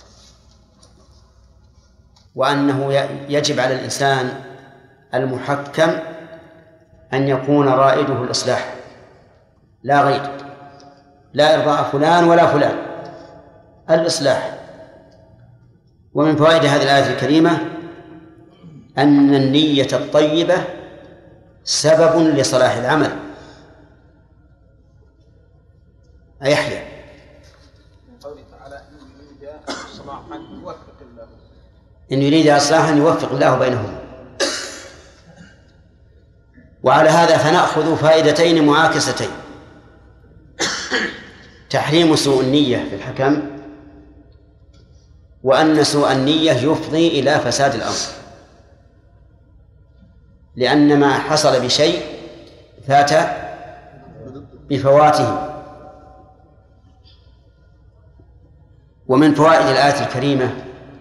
وأنه يجب على الإنسان المحكم أن يكون رائده الإصلاح لا غير، لا إرضاء فلان ولا فلان، الإصلاح. ومن فوائد هذه الآية الكريمة أن النية الطيبة سبب لصلاح العمل. أيحيى قوله تعالى: إن يريد إصلاحا يوفق الله بينهما. وعلى هذا فنأخذ فائدتين معاكستين. تحريم سوء النية في الحكم، وأن سوء النية يفضي إلى فساد الأمر، لأن ما حصل بشيء فات بفواته. ومن فوائد الآية الكريمة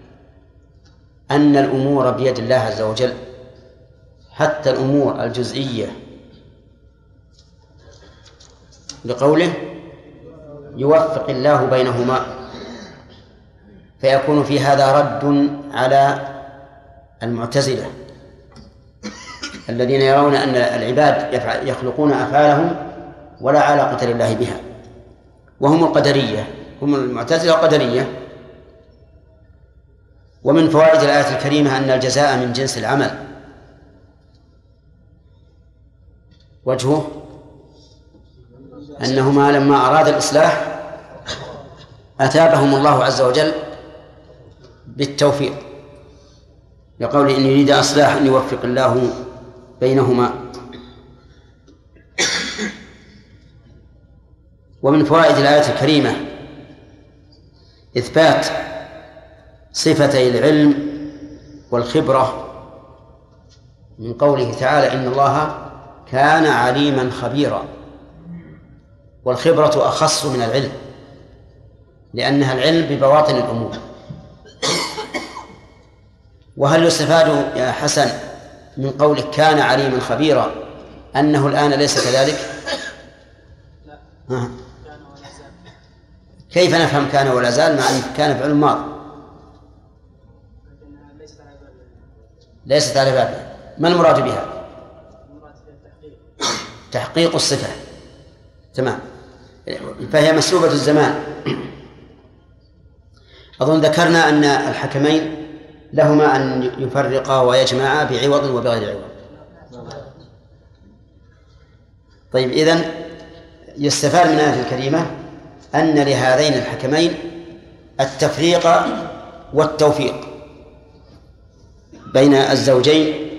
أن الأمور بيد الله عز وجل، حتى الأمور الجزئية، لقوله يوفق الله بينهما، فيكون في هذا رد على المعتزلة الذين يرون أن العباد يخلقون أفعالهم ولا علاقة لله بها، وهم القدرية، هم المعتزلة القدرية. ومن فوائد الآية الكريمة أن الجزاء من جنس العمل. وجهه أنهما لما أراد الإصلاح أثابهم الله عز وجل بالتوفيق، لقول إن يريد إصلاح أن يوفق الله بينهما. ومن فوائد الآية الكريمة إثبات صفتي العلم والخبرة، من قوله تعالى إن الله كان عليما خبيرا. والخبرة أخص من العلم، لأنها العلم ببواطن الأمور. وهل يستفاد يا حسن من قولك كان عليما خبيرا أنه الآن ليس كذلك؟ لا. كيف نفهم كان ولا زال مع أن كان فعل ماضي؟ ليست على بابها. ما المراد بها؟ تحقيق الصفة. تمام. فهي مسلوبة الزمان. أظن ذكرنا أن الحكمين لهما أن يفرقا ويجمعا بعوض وبغير عوض. طيب، إذن يستفاد من الآية الكريمة أن لهذين الحكمين التفريق والتوفيق بين الزوجين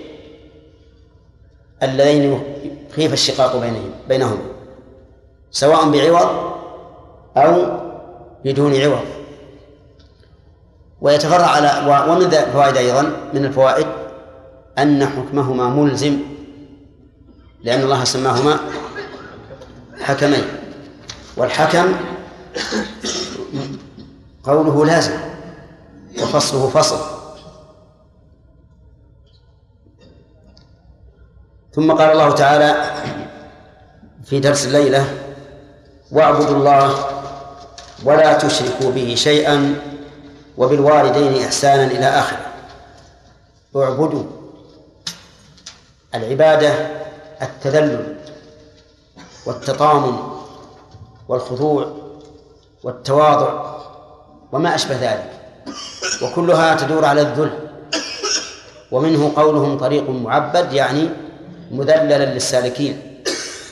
اللذين خيف الشقاق بينهما، سواء بعوض أو بدون عوض. ويتفرع على ومن الفوائد أيضا من الفوائد أن حكمهما ملزم، لأن الله سماهما حكمين، والحكم قوله لازم وفصله فصل. ثم قال الله تعالى في درس الليلة واعبدوا الله ولا تشركوا به شيئا وبالوالدين إحسانا إلى آخره. اعبدوا، العبادة التذلل والتطامن والخضوع والتواضع وما أشبه ذلك، وكلها تدور على الذل. ومنه قولهم طريق معبد، يعني مذللا للسالكين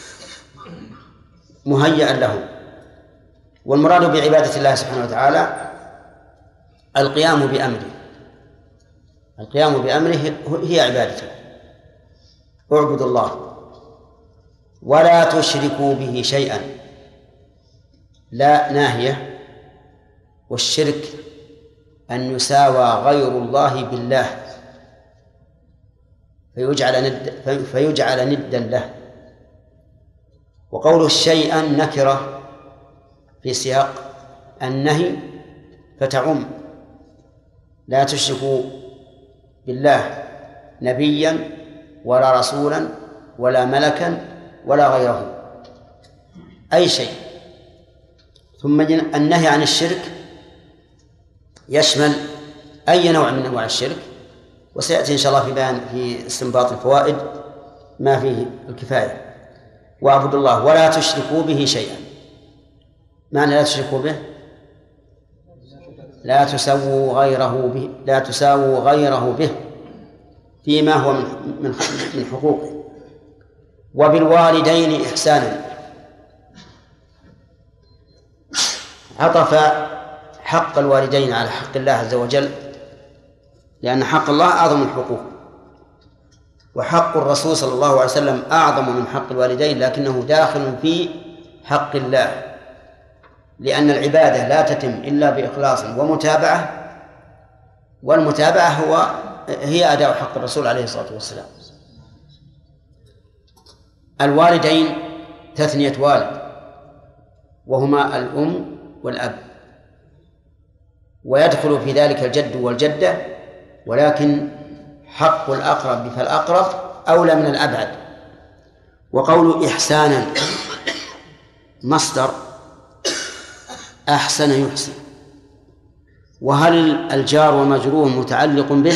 مهيئا لهم. والمراد بعبادة الله سبحانه وتعالى القيام بأمره، القيام بأمره هي عبادته. اعبدوا الله ولا تشركوا به شيئا، لا ناهية، والشرك أن يساوى غير الله بالله فيجعل ندا له. وقوله شيئا نكرة في سياق النهي فتعم، لا تشركوا بالله نبيا ولا رسولا ولا ملكا ولا غيره، أي شيء. ثم النهي عن الشرك يشمل أي نوع من أنواع الشرك، وسيأتي إن شاء الله في بيان في استنباط الفوائد ما فيه الكفاية. واعبدوا الله ولا تشركوا به شيئا، معنى لا تشركوا به لا تساووا غيره به فيما هو من حقوقه. وبالوالدين إحسانا، عطف حق الوالدين على حق الله عز وجل، لأن حق الله أعظم الحقوق، وحق الرسول صلى الله عليه وسلم أعظم من حق الوالدين، لكنه داخل في حق الله. لأن العبادة لا تتم إلا بإخلاص ومتابعة، والمتابعة هي أداء حق الرسول عليه الصلاة والسلام. الوالدين تثنية والد، وهما الأم والأب، ويدخل في ذلك الجد والجدة، ولكن حق الأقرب فالأقرب أولى من الأبعد. وقول إحسانا مصدر أحسن يحسن، وهل الجار ومجرور متعلق به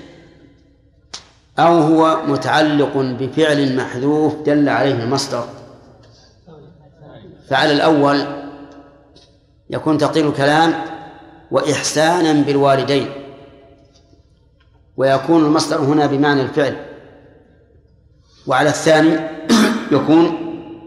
أو هو متعلق بفعل محذوف دل عليه المصدر؟ فعلى الأول يكون تقدير الكلام وإحسانا بالوالدين، ويكون المصدر هنا بمعنى الفعل. وعلى الثاني يكون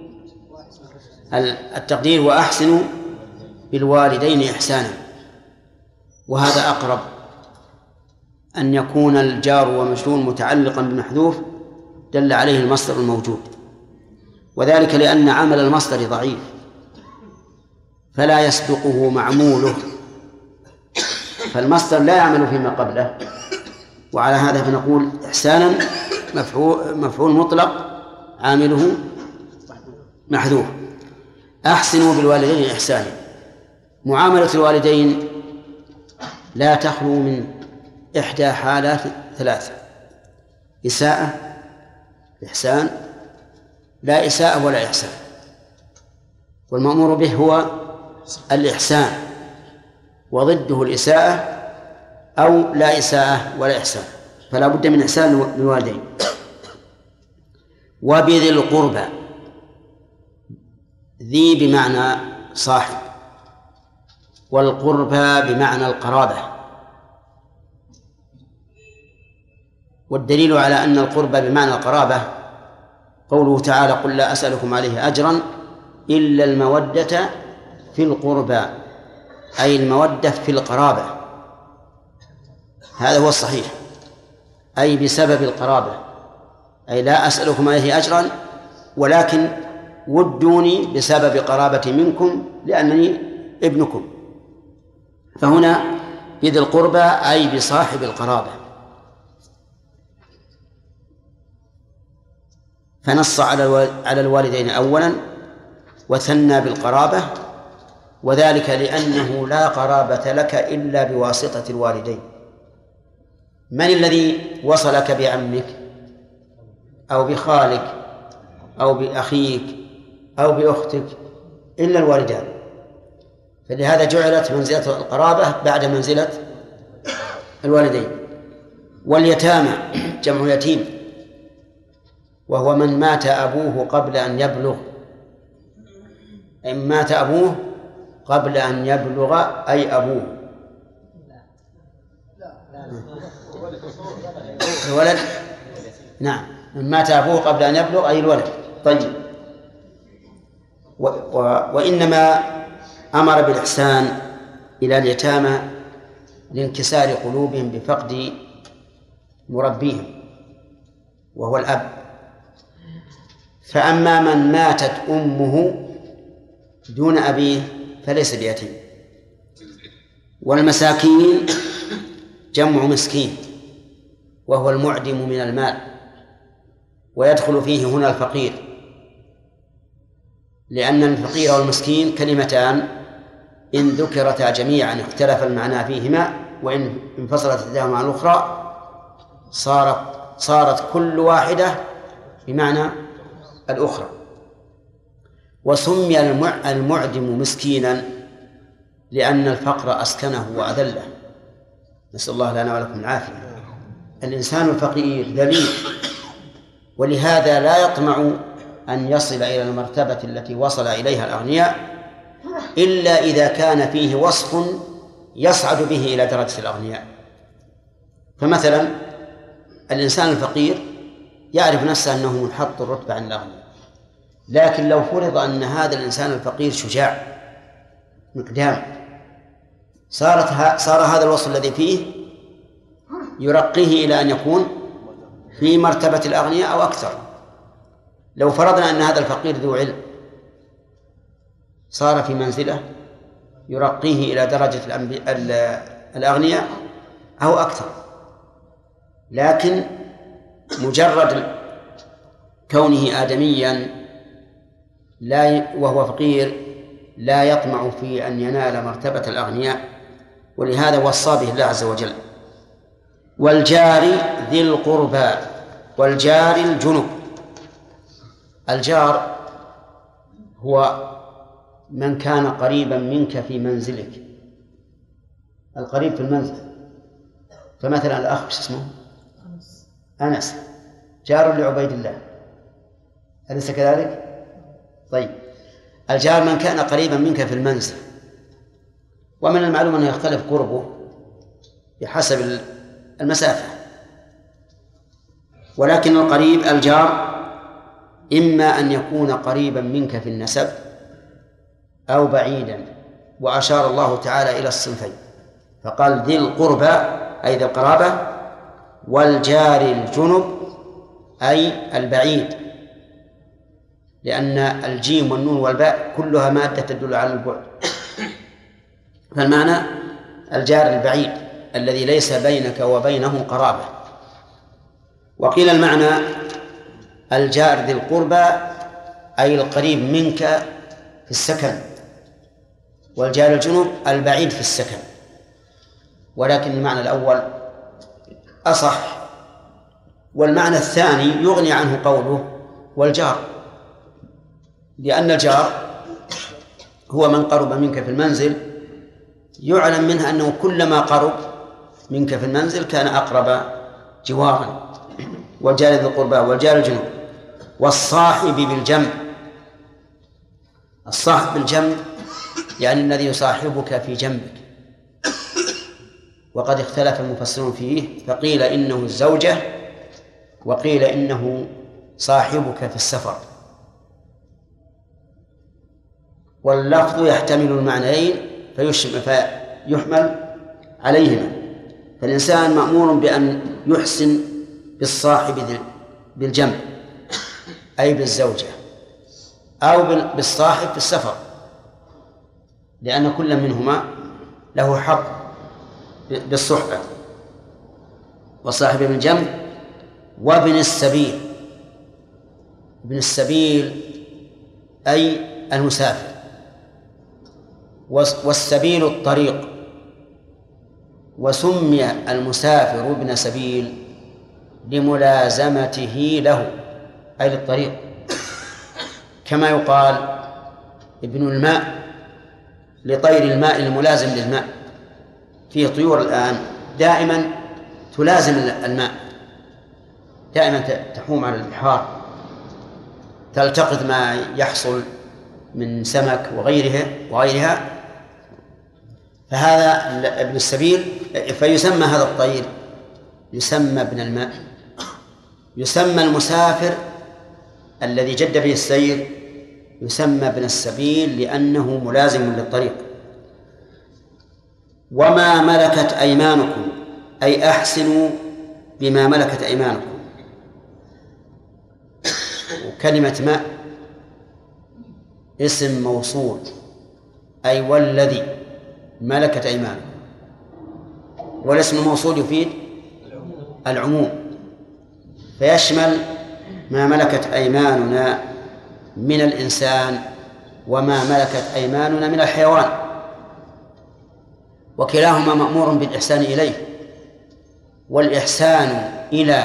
التقدير وأحسنوا بالوالدين إحسانا، وهذا أقرب أن يكون الجار ومجرور متعلقا بمحذوف دل عليه المصدر الموجود، وذلك لأن عمل المصدر ضعيف فلا يسبقه معموله، فالمصدر لا يعمل فيما قبله. وعلى هذا فنقول إحسانا مفعول مطلق عامله محذوف. أحسنوا بالوالدين إحسانا. معاملة الوالدين لا تخلو من إحدى حالات ثلاثة: إساءة، إحسان، لا إساءة ولا إحسان. والمأمور به هو الإحسان، وضده الإساءة أو لا إساءة ولا إحسان، فلا بد من إحسان بالوالدين. وبذي القربى، ذي بمعنى صاحب، والقربى بمعنى القرابة. والدليل على أن القربى بمعنى القرابة قوله تعالى: قل لا أسألكم عليه أجرا إلا المودة في القربى، أي المودة في القرابة. هذا هو الصحيح، أي بسبب القرابة، أي لا أسألكم عليه أجرا ولكن ودوني بسبب قرابتي منكم لأنني ابنكم. فهنا بذي القربى أي بصاحب القرابة. فنص على الوالدين أولا وثنى بالقرابة، وذلك لأنه لا قرابة لك إلا بواسطة الوالدين. من الذي وصلك بعمك أو بخالك أو بأخيك أو بأختك إلا الوالدان؟ فلهذا جعلت منزلة القرابة بعد منزلة الوالدين. واليتامى جمع يتيم، وهو من مات أبوه قبل أن يبلغ، إن مات أبوه قبل أن يبلغ أي أبوه الولد. نعم، من مات أبوه قبل أن يبلغ أي الولد. طيب، وإنما أمر بالإحسان إلى اليتامى لانكسار قلوبهم بفقد مربيهم وهو الأب. فأما من ماتت أمه دون أبيه فليس بيتيم. والمساكين جمع مسكين، وهو المعدم من المال، ويدخل فيه هنا الفقير، لأن الفقير والمسكين كلمتان إن ذكرتا جميعا اختلف المعنى فيهما، وإن انفصلت إحداهما عن الأخرى صارت كل واحدة بمعنى الأخرى. وسمي المعدم مسكينا لأن الفقر أسكنه وأذله، نسأل الله لنا ولكم العافية. الإنسان الفقير ذليل، ولهذا لا يطمع أن يصل إلى المرتبة التي وصل إليها الأغنياء إلا إذا كان فيه وصف يصعد به إلى درجة الأغنياء. فمثلا الإنسان الفقير يعرف نفسه أنه منحط الرتبة عن الأغنياء، لكن لو فرض أن هذا الإنسان الفقير شجاع مقدام، صار هذا الوصف الذي فيه يرقيه إلى أن يكون في مرتبة الأغنياء أو أكثر. لو فرضنا أن هذا الفقير ذو علم صار في منزلة يرقيه إلى درجة الأغنياء أو أكثر، لكن مجرد كونه آدميا وهو فقير لا يطمع في أن ينال مرتبة الأغنياء، ولهذا وصى به الله عز وجل. والجار ذي القربى والجار الجنب. الجار هو من كان قريبا منك في منزلك، القريب في المنزل. فمثلا الأخ اسمه أنس جار لعبيد الله، أليس كذلك؟ طيب، الجار من كان قريبا منك في المنزل، ومن المعلوم أنه يختلف قربه بحسب المسافة، ولكن القريب الجار إما أن يكون قريبا منك في النسب أو بعيدا، وأشار الله تعالى إلى الصنفين فقال ذي القربى أي ذي القرابة، والجار الجنب أي البعيد، لأن الجيم والنون والباء كلها مادة تدل على البعد، فالمعنى الجار البعيد الذي ليس بينك وبينه قرابة. وقيل المعنى الجار ذي القربى أي القريب منك في السكن، والجار الجنوب البعيد في السكن، ولكن المعنى الأول أصح. والمعنى الثاني يغني عنه قوله والجار، لأن الجار هو من قرب منك في المنزل، يعلم منها أنه كلما قرب منك في المنزل كان أقرب جوارا. والجار ذي القربى والجار الجنوب. والصاحب بالجنب. الصاحب بالجنب يعني الذي يصاحبك في جنبك، وقد اختلف المفسرون فيه، فقيل إنه الزوجة وقيل إنه صاحبك في السفر، واللفظ يحتمل المعنيين فيحمل عليهما. فالإنسان مأمور بأن يحسن بالصاحب بالجنب أي بالزوجة، أو بالصاحب في السفر، لأن كل منهما له حق بالصحبة. وصاحب بالجنب وابن السبيل. ابن السبيل أي المسافر، والسبيل الطريق، وسمي المسافر ابن سبيل لملازمته له أي للطريق، كما يقال ابن الماء لطير الماء الملازم للماء. فيه طيور الآن دائما تلازم الماء، دائما تحوم على البحار، تلتقط ما يحصل من سمك وغيرها. فهذا ابن السبيل، فيسمى هذا الطير يسمى ابن الماء. يسمى المسافر الذي جد به السير يسمى ابن السبيل لأنه ملازم للطريق. وما ملكت أيمانكم أي أحسنوا بما ملكت أيمانكم. وكلمة ما اسم موصول أي والذي ملكت أيمانكم، والاسم الموصول يفيد العموم، فيشمل ما ملكت أيماننا من الإنسان وما ملكت أيماننا من الحيوان، وكلاهما مأمور بالإحسان إليه. والإحسان إلى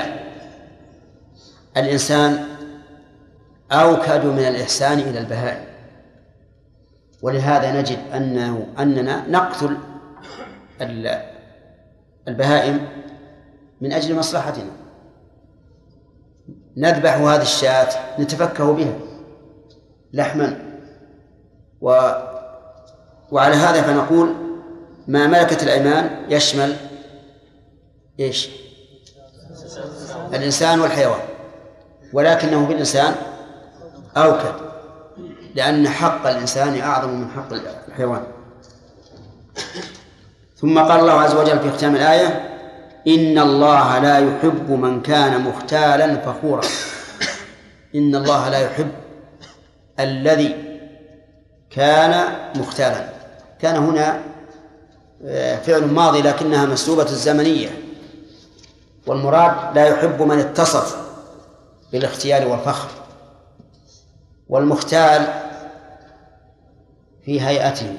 الإنسان أوكد من الإحسان إلى البهائم، ولهذا نجد أننا نقتل البهائم من أجل مصلحتنا، نذبح هذه الشاة نتفكه بها لحما، وعلى هذا فنقول ما ملكت الأيمان يشمل إيش؟ الإنسان والحيوان، ولكنه بالإنسان أوكد، لأن حق الإنسان أعظم من حق الحيوان. ثم قال الله عز وجل في ختام الآية: إن الله لا يحب من كان مختالا فخورا. إن الله لا يحب الذي كان مختالا، كان هنا فعل ماضي لكنها مسلوبة الزمنية، والمراد لا يحب من اتصف بالاختيال والفخر، والمختال في هيئته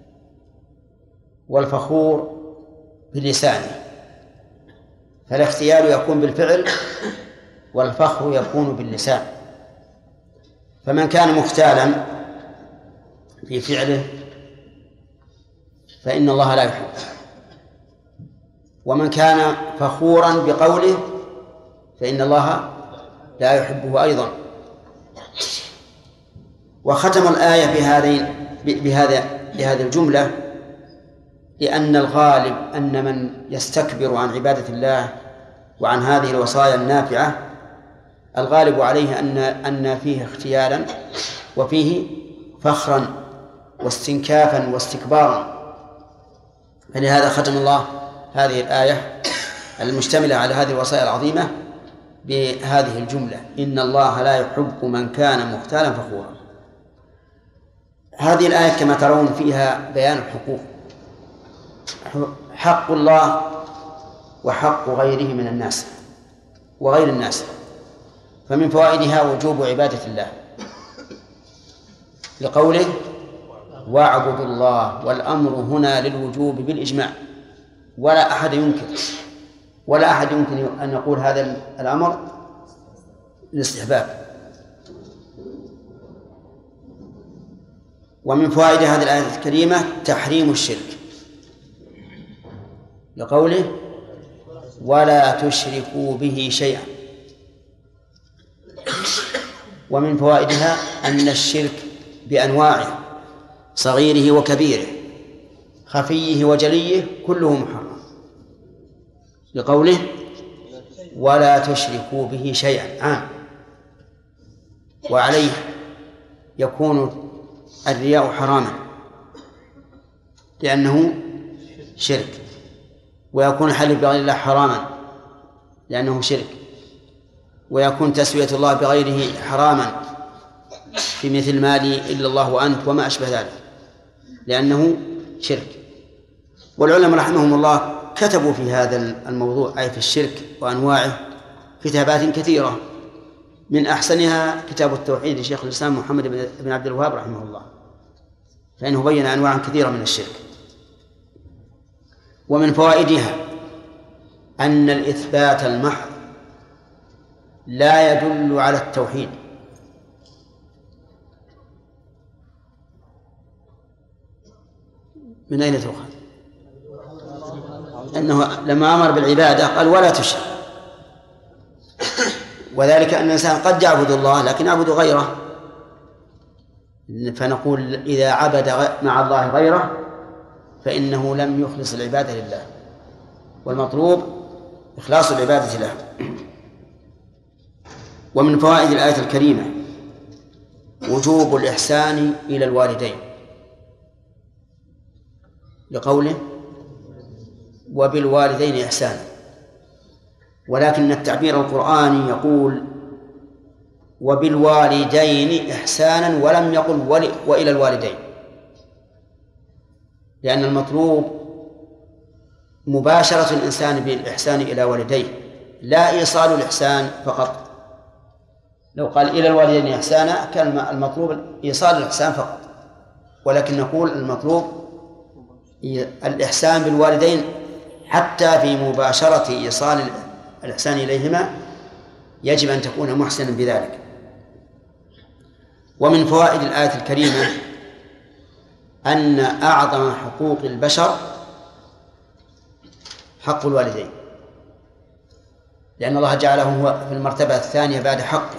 والفخور بلسانه، فالاختيال يكون بالفعل والفخر يكون باللسان. فمن كان مختالا في فعله فإن الله لا يحب، ومن كان فخورا بقوله فإن الله لا يحبه أيضا. وختم الآية بهذه الجملة لأن الغالب أن من يستكبر عن عبادة الله وعن هذه الوصايا النافعة الغالب عليه أن فيه اختيالا وفيه فخرا واستنكافا واستكبارا. فلهذا ختم الله هذه الآية المشتملة على هذه الوصايا العظيمة بهذه الجملة: إن الله لا يحب من كان مختالا فخورا. هذه الآية كما ترون فيها بيان الحقوق، حق الله وحق غيره من الناس وغير الناس. فمن فوائدها وجوب عبادة الله لقوله واعبدوا الله، والأمر هنا للوجوب بالإجماع، ولا أحد يمكن أن يقول هذا الأمر للاستحباب. ومن فوائد هذه الآية الكريمة تحريم الشرك لقوله ولا تشركوا به شيئا. ومن فوائدها أن الشرك بأنواعه صغيره وكبيره خفيه وجليه كله محرم لقوله ولا تشركوا به شيئا عام. وعليه يكون الرياء حراما لأنه شرك، ويكون الحلف بغير الله حراما لأنه شرك، ويكون تسوية الله بغيره حراما في مثل مالي إلا الله وأنت وما أشبه ذلك لأنه شرك. والعلماء رحمهم الله كتبوا في هذا الموضوع أي في الشرك وأنواعه كتابات كثيرة، من أحسنها كتاب التوحيد لشيخ الإسلام محمد بن عبد الوهاب رحمه الله، فإنه بين أنواعا كثيرة من الشرك. ومن فوائدها أن الإثبات المحض لا يدل على التوحيد، من أين تؤخذ؟ أنه لما أمر بالعبادة قال ولا تشرك، وذلك أن الإنسان قد يعبد الله لكن يعبد غيره، فنقول إذا عبد مع الله غيره فإنه لم يخلص العبادة لله، والمطلوب إخلاص العبادة له. ومن فوائد الآية الكريمة وجوب الإحسان إلى الوالدين لقوله وبالوالدين إحسانا، ولكن التعبير القرآني يقول وبالوالدين إحسانا ولم يقل وإلى الوالدين، لأن المطلوب مباشرة الإنسان بالإحسان إلى والديه لا إيصال الإحسان فقط. لو قال إلى الوالدين إحسانا كان المطلوب إيصال الإحسان فقط، ولكن نقول المطلوب الإحسان بالوالدين حتى في مباشرة إيصال الإحسان إليهما يجب أن تكون محسنا بذلك. ومن فوائد الآية الكريمة أن أعظم حقوق البشر حق الوالدين، لأن الله جعله هو في المرتبة الثانية بعد حقه،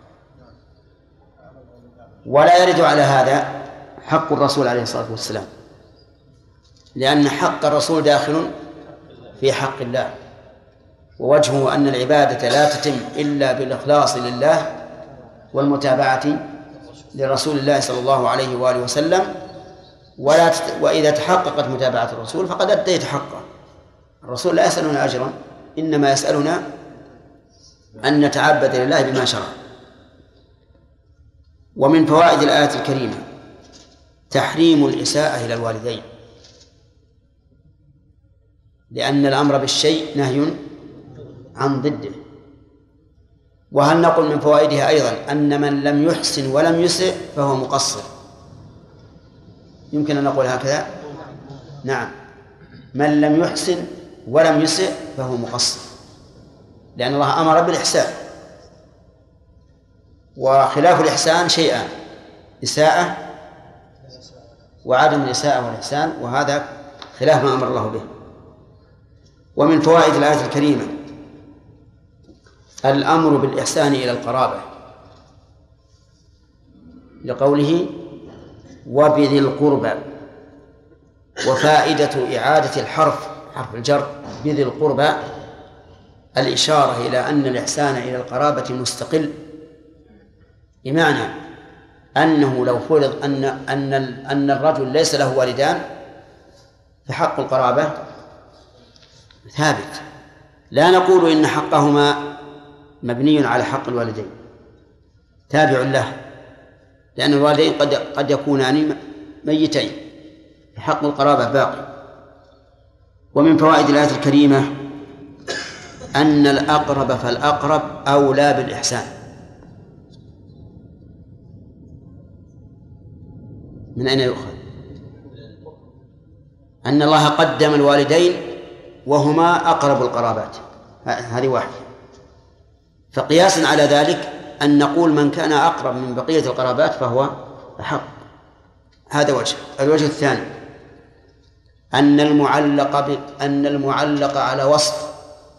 ولا يرد على هذا حق الرسول عليه الصلاة والسلام، لأن حق الرسول داخل في حق الله، ووجهه أن العبادة لا تتم إلا بالإخلاص لله والمتابعة لرسول الله صلى الله عليه وآله وسلم. وإذا تحققت متابعة الرسول فقد أديت حقه. الرسول لا يسألنا أجرا، إنما يسألنا أن نتعبد لله بما شرع. ومن فوائد الآية الكريمة تحريم الإساءة إلى الوالدين، لأن الأمر بالشيء نهي عن ضده. وهل نقول من فوائدها أيضا أن من لم يحسن ولم يسئ فهو مقصر؟ يمكن أن نقول هكذا؟ نعم، من لم يحسن ولم يسئ فهو مقصر، لأن الله أمر بالإحسان، وخلاف الإحسان شيئان: إساءة وعدم الإساءة والإحسان، وهذا خلاف ما أمر الله به. ومن فوائد الآية الكريمة الأمر بالإحسان إلى القرابة، لقوله وبذي القربى، وفائدة إعادة الحرف حرف الجر بذي القربى الإشارة إلى أن الإحسان إلى القرابة مستقل، بمعنى أنه لو فرض أن الرجل ليس له والدان فحق القرابة ثابت، لا نقول إن حقهما مبني على حق الوالدين، تابع له، لأن الوالدين قد يكونان ميتين، حق القرابة باقي. ومن فوائد الآية الكريمة أن الأقرب فالأقرب أولى بالإحسان. من أين يؤخذ؟ أن الله قدم الوالدين وهما أقرب القرابات، هذه واحدة. فقياسا على ذلك أن نقول من كان أقرب من بقية القرابات فهو أحق. هذا وجه. الوجه الثاني أن المعلق على وصف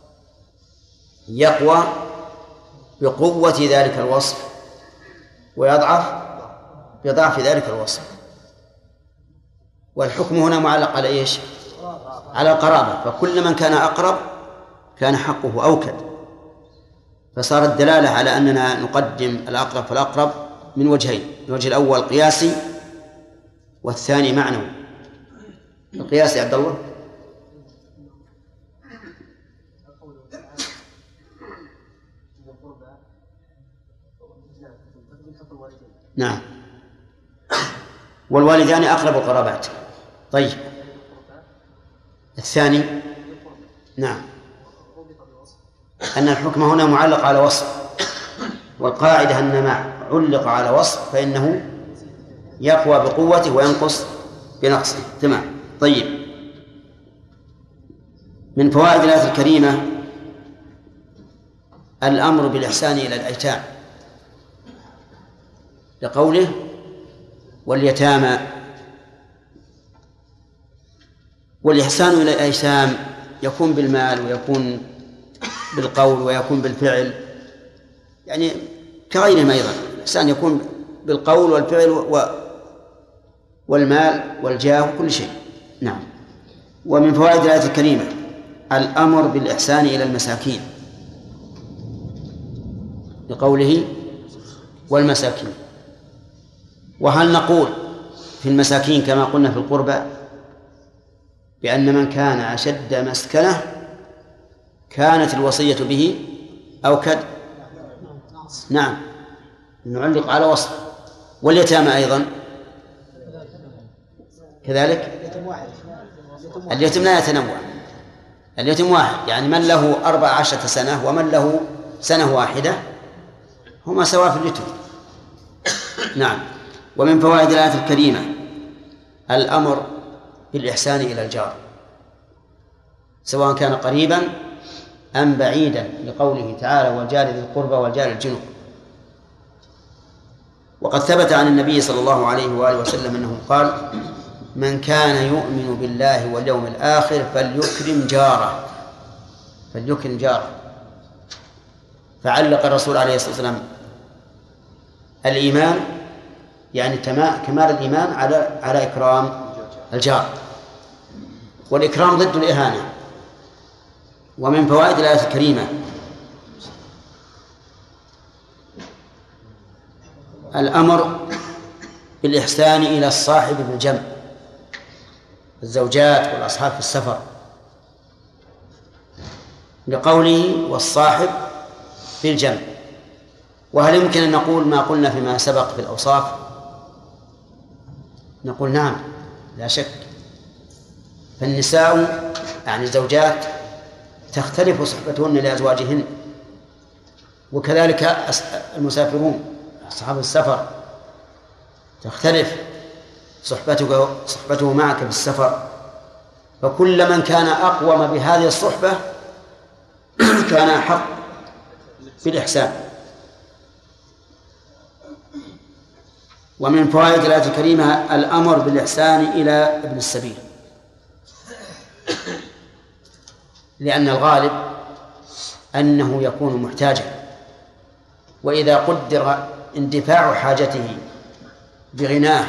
يقوى بقوة ذلك الوصف ويضعف بضعف ذلك الوصف، والحكم هنا معلق على إيش؟ على القرابة، فكل من كان أقرب كان حقه أوكد، فصارت الدلالة على أننا نقدم الأقرب فالأقرب من وجهين: الوجه الأول قياسي والثاني معنوي. القياسي عبد الله. نعم، والوالدان أقرب القرابات. طيب، الثاني نعم، أن الحكم هنا معلق على وصف، والقاعدة أن ما علق على وصف فإنه يقوى بقوته وينقص بنقصه. تمام. طيب، من فوائد الآية الكريمة الأمر بالإحسان إلى الأيتام، لقوله واليتامى. والإحسان إلى الأيتام يكون بالمال ويكون بالقول ويكون بالفعل، يعني كغيرهم أيضا. الإحسان يكون بالقول والفعل والمال والجاه وكل شيء. نعم. ومن فوائد الآية الكريمة الأمر بالإحسان إلى المساكين، لقوله والمساكين. وهل نقول في المساكين كما قلنا في القربى بأن من كان أشد مسكنة كانت الوصية به أوكد؟ نعم، نعلق على وصف. واليتامى أيضا كذلك. اليتم لا يتنوع، اليتم واحد، يعني من له 14 سنة ومن له سنة واحدة هما سواء في اليتم. نعم. ومن فوائد الآية الكريمة الأمر بالإحسان إلى الجار سواء كان قريبا أم بعيدا، لقوله تعالى والجار ذي القربى والجار الجنب. وقد ثبت عن النبي صلى الله عليه وآله وسلم أنه قال من كان يؤمن بالله واليوم الآخر فليكرم جاره، فليكرم جاره. فعلق الرسول عليه الصلاة والسلام الإيمان يعني كمال الإيمان على إكرام الجار، والإكرام ضد الإهانة. ومن فوائد الآية الكريمة الأمر بالإحسان إلى الصاحب بالجمع، الزوجات والأصحاب في السفر، لقوله والصاحب بالجمع. وهل يمكن أن نقول ما قلنا فيما سبق في الأوصاف نقول نعم لا شك. فالنساء يعني الزوجات تختلف صحبتهن لأزواجهن، وكذلك المسافرون أصحاب السفر تختلف صحبته معك في السفر، فكل من كان أقوم بهذه الصحبة كان أحق بالإحسان. ومن فوائد الآية الكريمة الأمر بالإحسان إلى ابن السبيل، لأن الغالب أنه يكون محتاجا، وإذا قدر اندفاع حاجته بغناه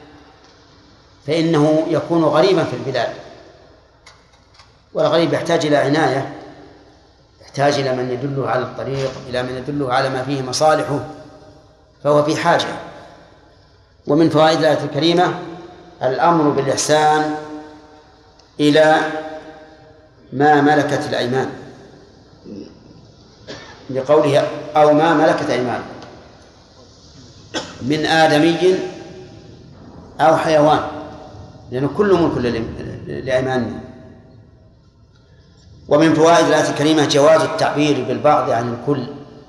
فإنه يكون غريبا في البلاد، والغريب يحتاج إلى عناية، يحتاج إلى من يدله على الطريق، إلى من يدله على ما فيه مصالحه، فهو في حاجة. ومن فوائد الآية الكريمة الأمر بالإحسان إلى ما ملكت الأيمان، لقوله أو ما ملكت أيمان من آدمي أو حيوان، لأنه كل ملك لأيماننا. ومن فوائد الآية الكريمة جواز التعبير بالبعض عن الكل،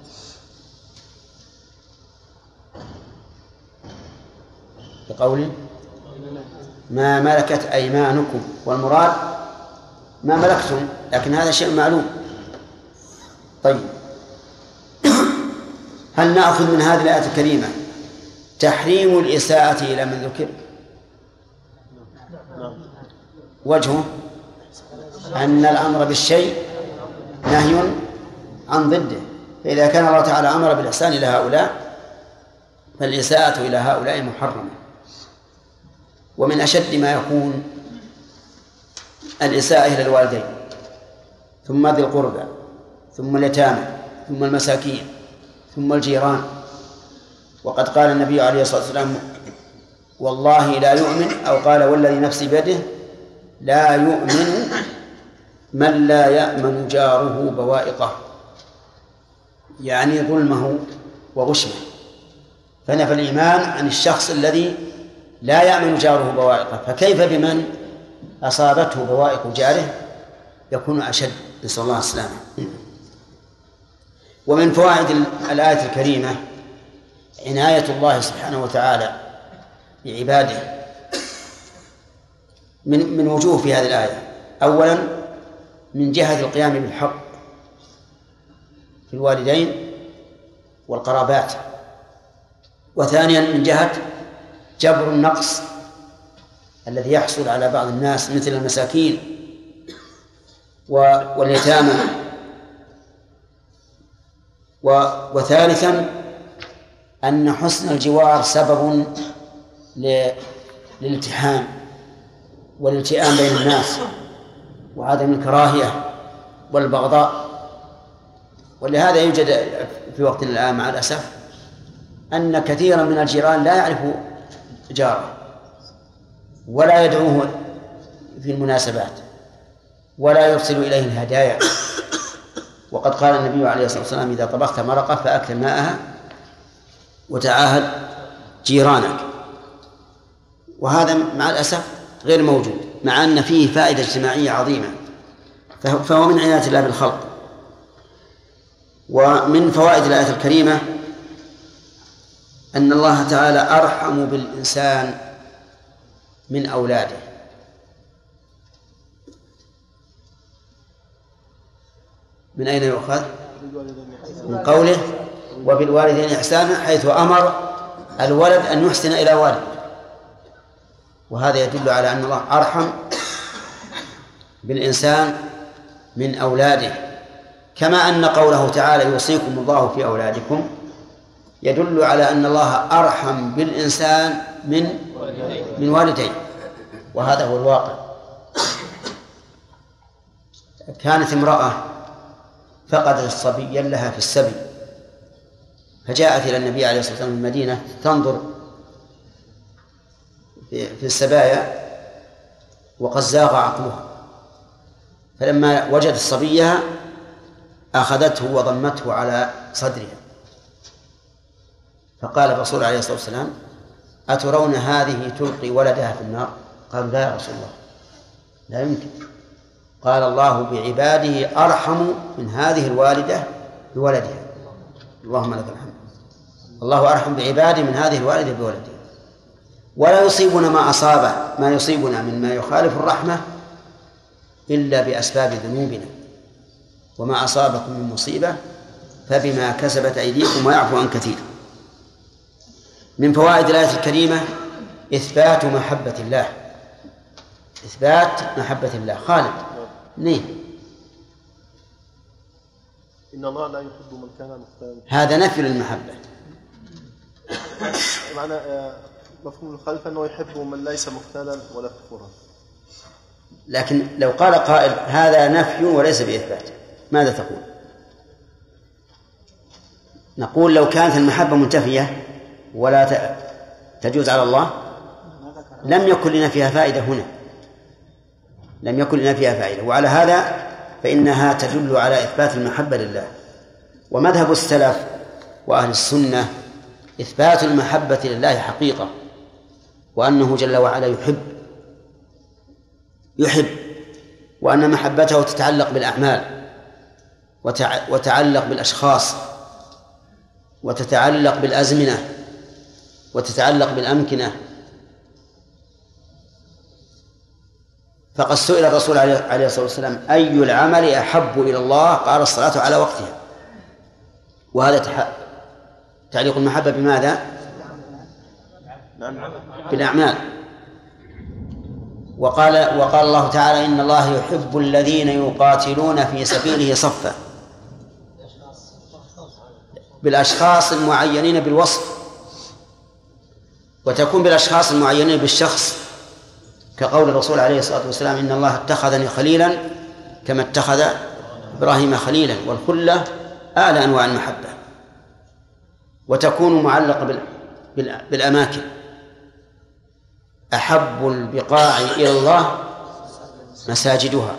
بقوله ما ملكت أيمانكم، والمراد ما ملكتم، لكن هذا شيء معلوم. طيب، هل نأخذ من هذه الآية الكريمة تحريم الإساءة إلى من ذكر؟ وجهه أن الأمر بالشيء نهي عن ضده، فإذا كان الله تعالى أمر بالإحسان إلى هؤلاء فالإساءة إلى هؤلاء محرمة. ومن أشد ما يكون الإساءة إلى الوالدين، ثم ذي القربى، ثم اليتامى، ثم المساكين، ثم الجيران. وقد قال النبي عليه الصلاة والسلام والله لا يؤمن، أو قال والذي نفسي بيده لا يؤمن من لا يأمن جاره بوائقه، يعني ظلمه وغشمه، فنفى الإيمان عن الشخص الذي لا يأمن جاره بوائقه، فكيف بمن أصابته بوائق جاره يكون أشد، نسأل الله السلامة. ومن فوائد الآية الكريمة عناية الله سبحانه وتعالى بعباده من وجوه في هذه الآية. أولا من جهة القيام بالحق في الوالدين والقرابات، وثانيا من جهة جبر النقص الذي يحصل على بعض الناس مثل المساكين واليتامى، وثالثا أن حسن الجوار سبب للالتحام والالتئام بين الناس وعدم الكراهية والبغضاء. ولهذا يوجد في وقتنا الآن مع الأسف أن كثيرا من الجيران لا يعرف جاره ولا يدعوه في المناسبات ولا يرسل إليه الهدايا. وقد قال النبي عليه الصلاة والسلام إذا طبخت مرقة فأكثر ماءها وتعاهد جيرانك. وهذا مع الأسف غير موجود، مع أن فيه فائدة اجتماعية عظيمة، فهو من عناية الله بالخلق. ومن فوائد الآية الكريمة أن الله تعالى أرحم بالإنسان من أولاده. من أين يؤخذ؟ من قوله وبالوالدين إحسانا، حيث أمر الولد أن يحسن إلى والده، وهذا يدل على أن الله أرحم بالإنسان من أولاده، كما أن قوله تعالى يوصيكم الله في أولادكم يدل على أن الله أرحم بالإنسان من والديه، وهذا هو الواقع. كانت امرأة فقدت صبيا لها في السبي، فجاءت إلى النبي عليه الصلاة والسلام من المدينة تنظر في السبايا وقد زاغ عقلها، فلما وجدت صبيها أخذته وضمته على صدرها، فقال الرسول عليه الصلاة والسلام أترون هذه تلقي ولدها في النار؟ قالوا لا يا رسول الله، لا يمكن. قال الله بعباده أرحم من هذه الوالدة بولدها. اللهم لك الحمد. الله أرحم بعباده من هذه الوالدة بولدها. ولا يصيبنا ما يصيبنا مما يخالف الرحمة إلا بأسباب ذنوبنا، وما أصابكم من مصيبة فبما كسبت أيديكم ويعفو عن كثير. من فوائد الآية الكريمة إثبات محبة الله، إثبات محبة الله. خالد نعم. إن الله لا يحب من كان مختالا. هذا نفي للمحبة. معنى مفهوم الخلف أنه يحب من ليس مختالا ولا كفورا. لكن لو قال قائل هذا نفي وليس بإثبات، ماذا تقول؟ نقول لو كانت المحبة منتفية ولا تجوز على الله لم يكن لنا فيها فائدة هنا، لم يكن لنا فيها فائدة. وعلى هذا فإنها تدل على إثبات المحبة لله. ومذهب السلف وأهل السنة إثبات المحبة لله حقيقة، وأنه جل وعلا يحب، وأن محبته تتعلق بالأعمال وتتعلق بالأشخاص وتتعلق بالأزمنة وتتعلق بالأمكنة. فقد سئل الرسول عليه الصلاة والسلام أي العمل أحب إلى الله؟ قال الصلاة على وقتها. وهذا تعليق المحبة بماذا؟ بالأعمال. وقال الله تعالى إن الله يحب الذين يقاتلون في سبيله صفا، بالأشخاص المعينين بالوصف، وتكون بالأشخاص المعينين بالشخص، كقول الرسول عليه الصلاة والسلام إن الله اتخذني خليلا كما اتخذ إبراهيم خليلا، والخلة أعلى أنواع المحبة. وتكون معلقة بالأماكن، أحب البقاع إلى الله مساجدها.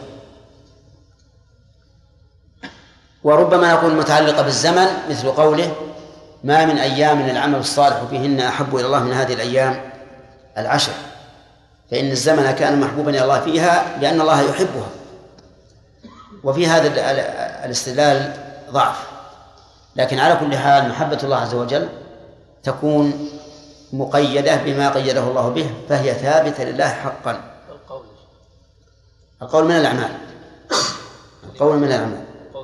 وربما يكون متعلقة بالزمن، مثل قوله ما من أيام العمل الصالح فيهن أحب إلى الله من هذه الأيام العشر، فإن الزمن كان محبوبا إلى الله فيها لأن الله يحبها. وفي هذا الاستدلال ضعف، لكن على كل حال محبة الله عز وجل تكون مقيدة بما قيده الله به، فهي ثابتة لله حقا. القول من الأعمال، القول من الأعمال.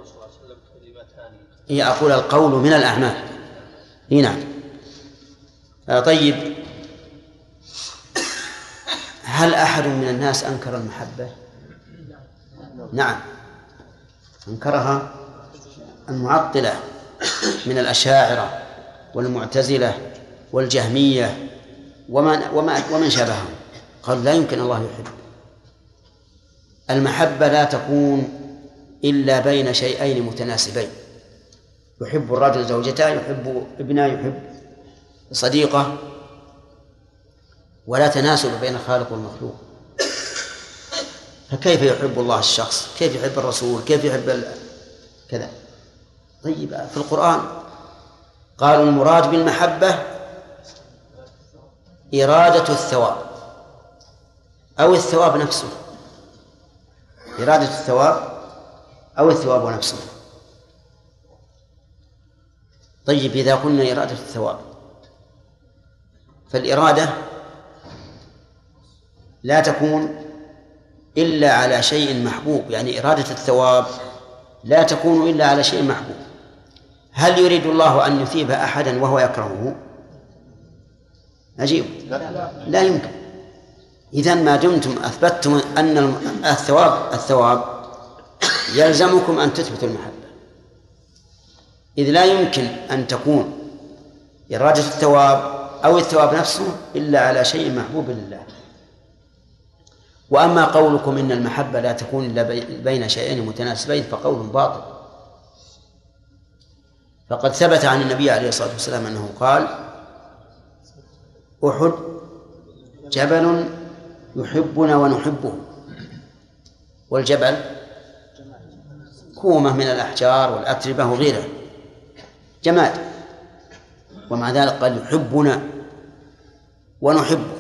هي أقول القول من الأعمال. نعم. طيب، هل أحد من الناس أنكر المحبة؟ نعم، أنكرها المعطلة من الأشاعرة والمعتزلة والجهمية ومن شابههم. قال لا يمكن الله يحب. المحبة لا تكون إلا بين شيئين متناسبين، يحب الرجل زوجته، يحب ابنه، يحب صديقه، ولا تناسب بين الخالق والمخلوق. فكيف يحب الله الشخص؟ كيف يحب الرسول؟ كيف يحب كذا؟ طيب، في القرآن قالوا المراد بالمحبة إرادة الثواب أو الثواب نفسه، إرادة الثواب أو الثواب نفسه. طيب، إذا قلنا إرادة الثواب فالإرادة لا تكون إلا على شيء محبوب، يعني إرادة الثواب لا تكون إلا على شيء محبوب. هل يريد الله أن يثيب أحدا وهو يكرهه؟ أجيب لا يمكن. إذن ما دمتم أثبتتم أن الثواب يلزمكم أن تثبتوا المحبة، إذ لا يمكن أن تكون إرادة الثواب أو الثواب نفسه إلا على شيء محبوب لله. وأما قولكم إن المحبة لا تكون إلا بين شيئين متناسبين فقول باطل. فقد ثبت عن النبي عليه الصلاة والسلام أنه قال أحد جبل يحبنا ونحبه، والجبل كومة من الأحجار والأتربة وغيرها، جماد، ومع ذلك قال يحبنا. ونحبه.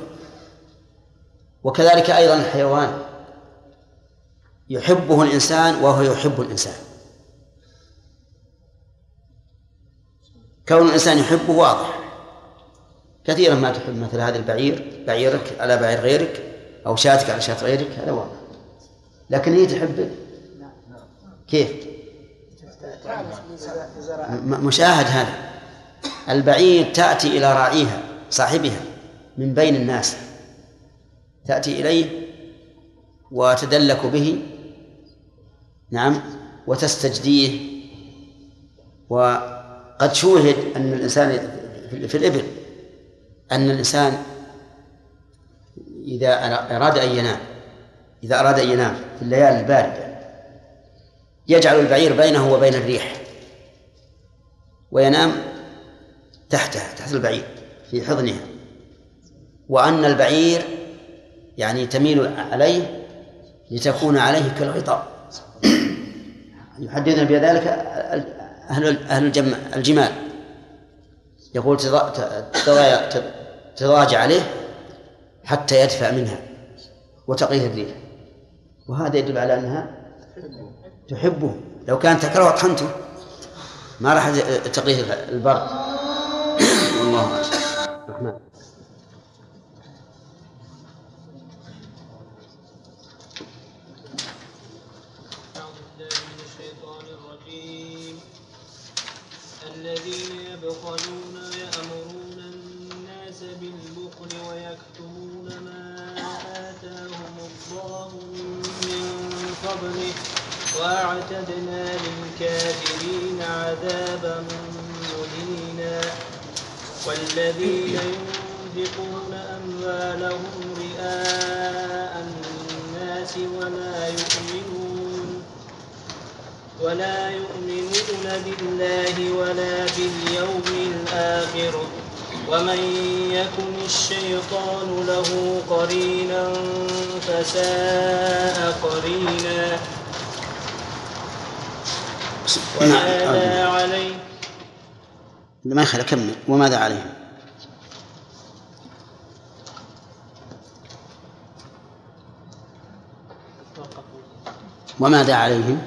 وكذلك أيضا الحيوان يحبه الإنسان وهو يحب الإنسان. كون الإنسان يحبه واضح، كثيرا ما تحب مثل هذا البعير، بعيرك على بعير غيرك، أو شاتك على شات غيرك، هذا واضح. لكن هي تحبك كيف؟ مشاهد هذا. البعير تأتي إلى راعيها صاحبها من بين الناس، تأتي إليه وتدلك به، نعم، وتستجديه. وقد شوهد أن الإنسان في الإبل أن الإنسان إذا أراد أن ينام في الليالي الباردة يجعل البعير بينه وبين الريح وينام تحتها، تحت البعير في حضنها، وأن البعير يعني تميل عليه لتكون عليه كالغطاء. يحدثنا بذلك أهل الجمال، يقول تضاجع عليه حتى يدفع منها وتقيه الريح، وهذا يدل على أنها تحبه. لو كانت تكره طحنته ما راح تقيه البرد. والله الرحمن. الذين يبخلون يأمرون الناس بالبخل ويكتمون ما آتاهم الله من فضله وأعتدنا للكافرين عذابا مهينا. والذين ينفقون أموالهم رئاء الناس ولا يؤمنون بالله ولا باليوم الآخر ومن يكن الشيطان له قرينا فساء قرينا. وماذا عليه ما يخلى كمل. وماذا عليهم وماذا عليهم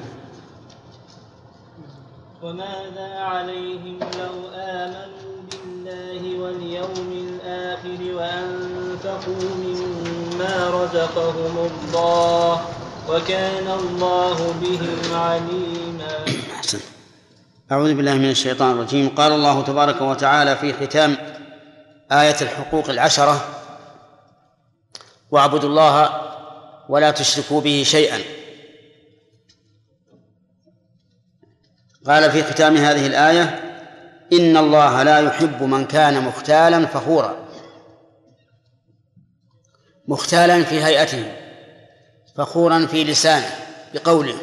وماذا عليهم لو آمنوا بالله واليوم الآخر وأنفقوا مما رزقهم الله وكان الله بهم عليما. أحسن. أعوذ بالله من الشيطان الرجيم. قال الله تبارك وتعالى في ختام آية الحقوق 10: واعبدوا الله ولا تشركوا به شيئا. قال في ختام هذه الآية: إن الله لا يحب من كان مختالا فخورا. مختالا في هيئته، فخورا في لسانه بقوله.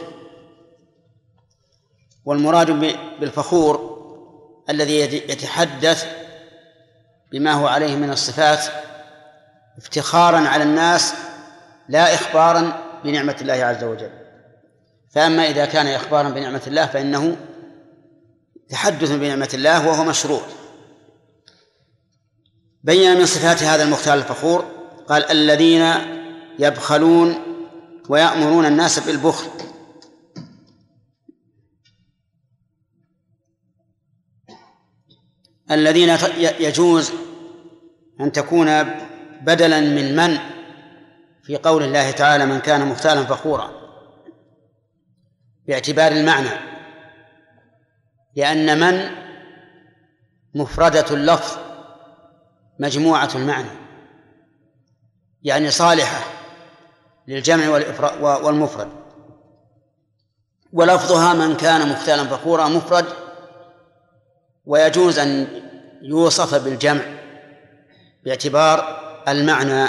والمراد بالفخور الذي يتحدث بما هو عليه من الصفات افتخارا على الناس لا إخبارا بنعمة الله عز وجل. فأما إذا كان إخبارا بنعمة الله فإنه تحدث بنعمة الله وهو مشروع. بين من صفات هذا المختال الفخور قال: الذين يبخلون ويأمرون الناس بالبخل. الذين يجوز أن تكون بدلا من في قول الله تعالى: من كان مختالا فخورا، باعتبار المعنى، لأن من مفردة اللفظ مجموعة المعنى، يعني صالحة للجمع والمفرد. ولفظها من كان مختالا فخورا مفرد، ويجوز أن يوصف بالجمع باعتبار المعنى.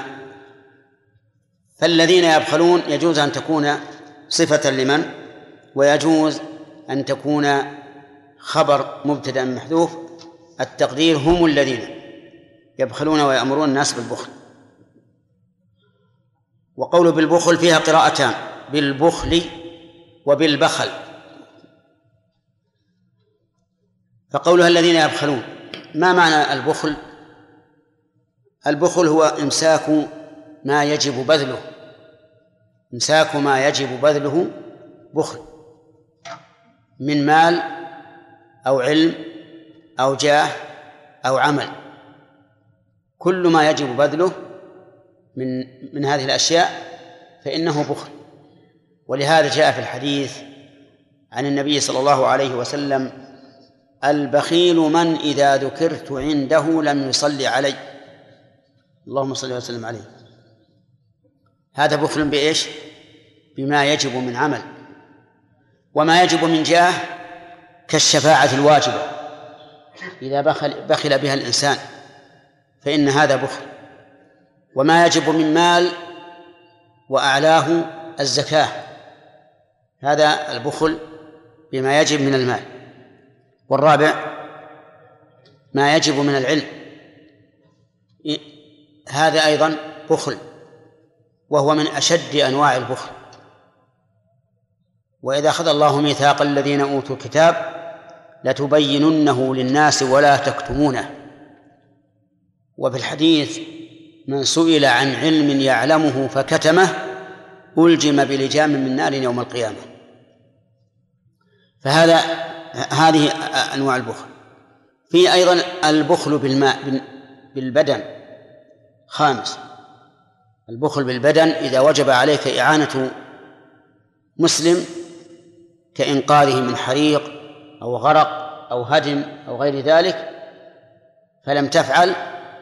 فالذين يبخلون يجوز أن تكون صفة لمن، ويجوز أن تكون خبر مبتدأ محذوف، التقدير هم الذين يبخلون ويأمرون الناس بالبخل. وقوله بالبخل فيها قراءتان: بالبخل وبالبخل. فقولها الذين يبخلون، ما معنى البخل؟ البخل هو إمساك ما يجب بذله، إمساك ما يجب بذله بخل من مال أو علم أو جاه أو عمل، كل ما يجب بذله من هذه الأشياء فإنه بخل. ولهذا جاء في الحديث عن النبي صلى الله عليه وسلم: البخيل من إذا ذكرت عنده لم يصلي علي، اللهم صل وسلم عليه. هذا بخل بإيش؟ بما يجب من عمل. وما يجب من جاه كالشفاعة الواجبة إذا بخل بها الإنسان فإن هذا بخل. وما يجب من مال وأعلاه الزكاة، هذا البخل بما يجب من المال. والرابع ما يجب من العلم، هذا أيضا بخل، وهو من أشد أنواع البخل. وإذا أخذ الله ميثاق الذين أوتوا الكتاب لتبيننه للناس ولا تكتمونه. وفي الحديث: من سئل عن علم يعلمه فكتمه ألجم بلجام من نار يوم القيامة. هذه أنواع البخل. في أيضا البخل بالبدن، خامس: البخل بالبدن إذا وجب عليك إعانة مسلم كإنقاذه من حريق أو غرق أو هدم أو غير ذلك فلم تفعل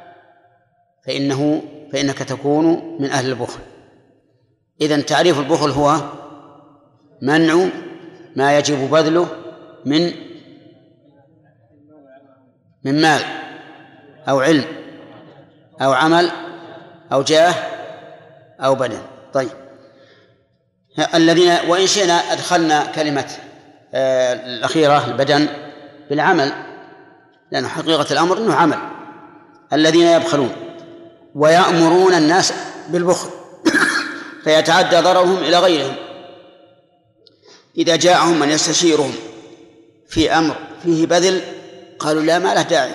فإنك تكون من أهل البخل. إذن تعريف البخل هو منع ما يجب بذله من مال أو علم أو عمل أو جاه أو بدن. طيب، الذين وإن شئنا أدخلنا كلمة الأخيرة البدن بالعمل، لأن حقيقة الأمر أنه عمل. الذين يبخلون ويأمرون الناس بالبخل فيتعدى ضررهم إلى غيرهم. إذا جاءهم من يستشيرهم في أمر فيه بذل قالوا: لا، ما له داعي،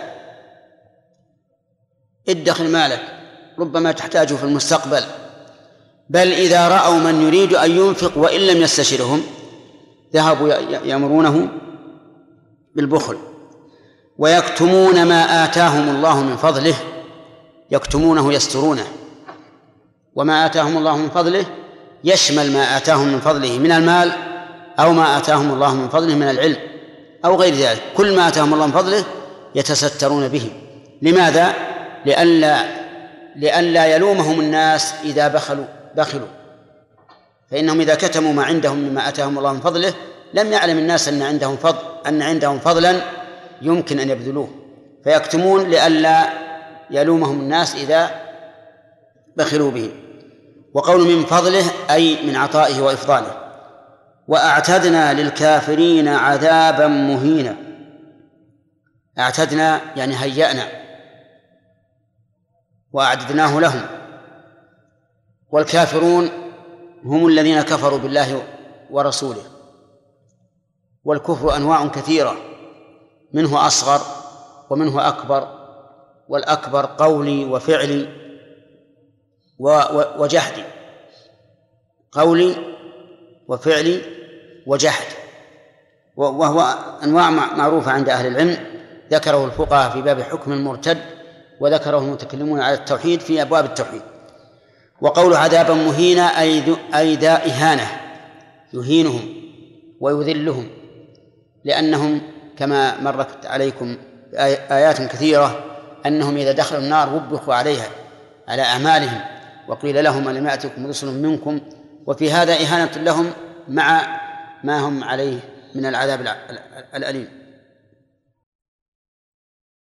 ادخر مالك ربما تحتاجه في المستقبل. بل إذا رأوا من يريد أن ينفق وإن لم يستشرهم ذهبوا يأمرونه بالبخل. ويكتمون ما آتاهم الله من فضله، يكتمونه يسترونه. وما آتاهم الله من فضله يشمل ما آتاهم من فضله من المال أو ما آتاهم الله من فضله من العلم أو غير ذلك. كل ما آتاهم الله من فضله يتسترون به. لماذا؟ لئلا يلومهم الناس إذا بخلوا، فإنهم إذا كتموا ما عندهم مما آتاهم الله من فضله لم يعلم الناس أن عندهم فضلا يمكن أن يبذلوه، فيكتمون لئلا يلومهم الناس إذا بخلوا به. وقول من فضله أي من عطائه وإفضاله. وأعتدنا للكافرين عذابا مهينا. أعتدنا يعني هيأنا وأعددناه لهم. والكافرون هم الذين كفروا بالله ورسوله. والكفر أنواع كثيرة، منه أصغر ومنه أكبر، والأكبر قولي وفعلي وجحدي، قولي وفعلي وجحد، وهو أنواع معروفة عند أهل العلم، ذكره الفقهاء في باب حكم المرتد، وذكره المتكلمون على التوحيد في أبواب التوحيد. وقول عذابا مهينا أي ذا إهانة، يهينهم ويذلهم، لأنهم كما مرت عليكم آيات كثيرة أنهم إذا دخلوا النار وبخوا عليها على أعمالهم وقيل لهم ألم يأتكم رسل منكم، وفي هذا إهانة لهم مع ما هم عليه من العذاب الأليم.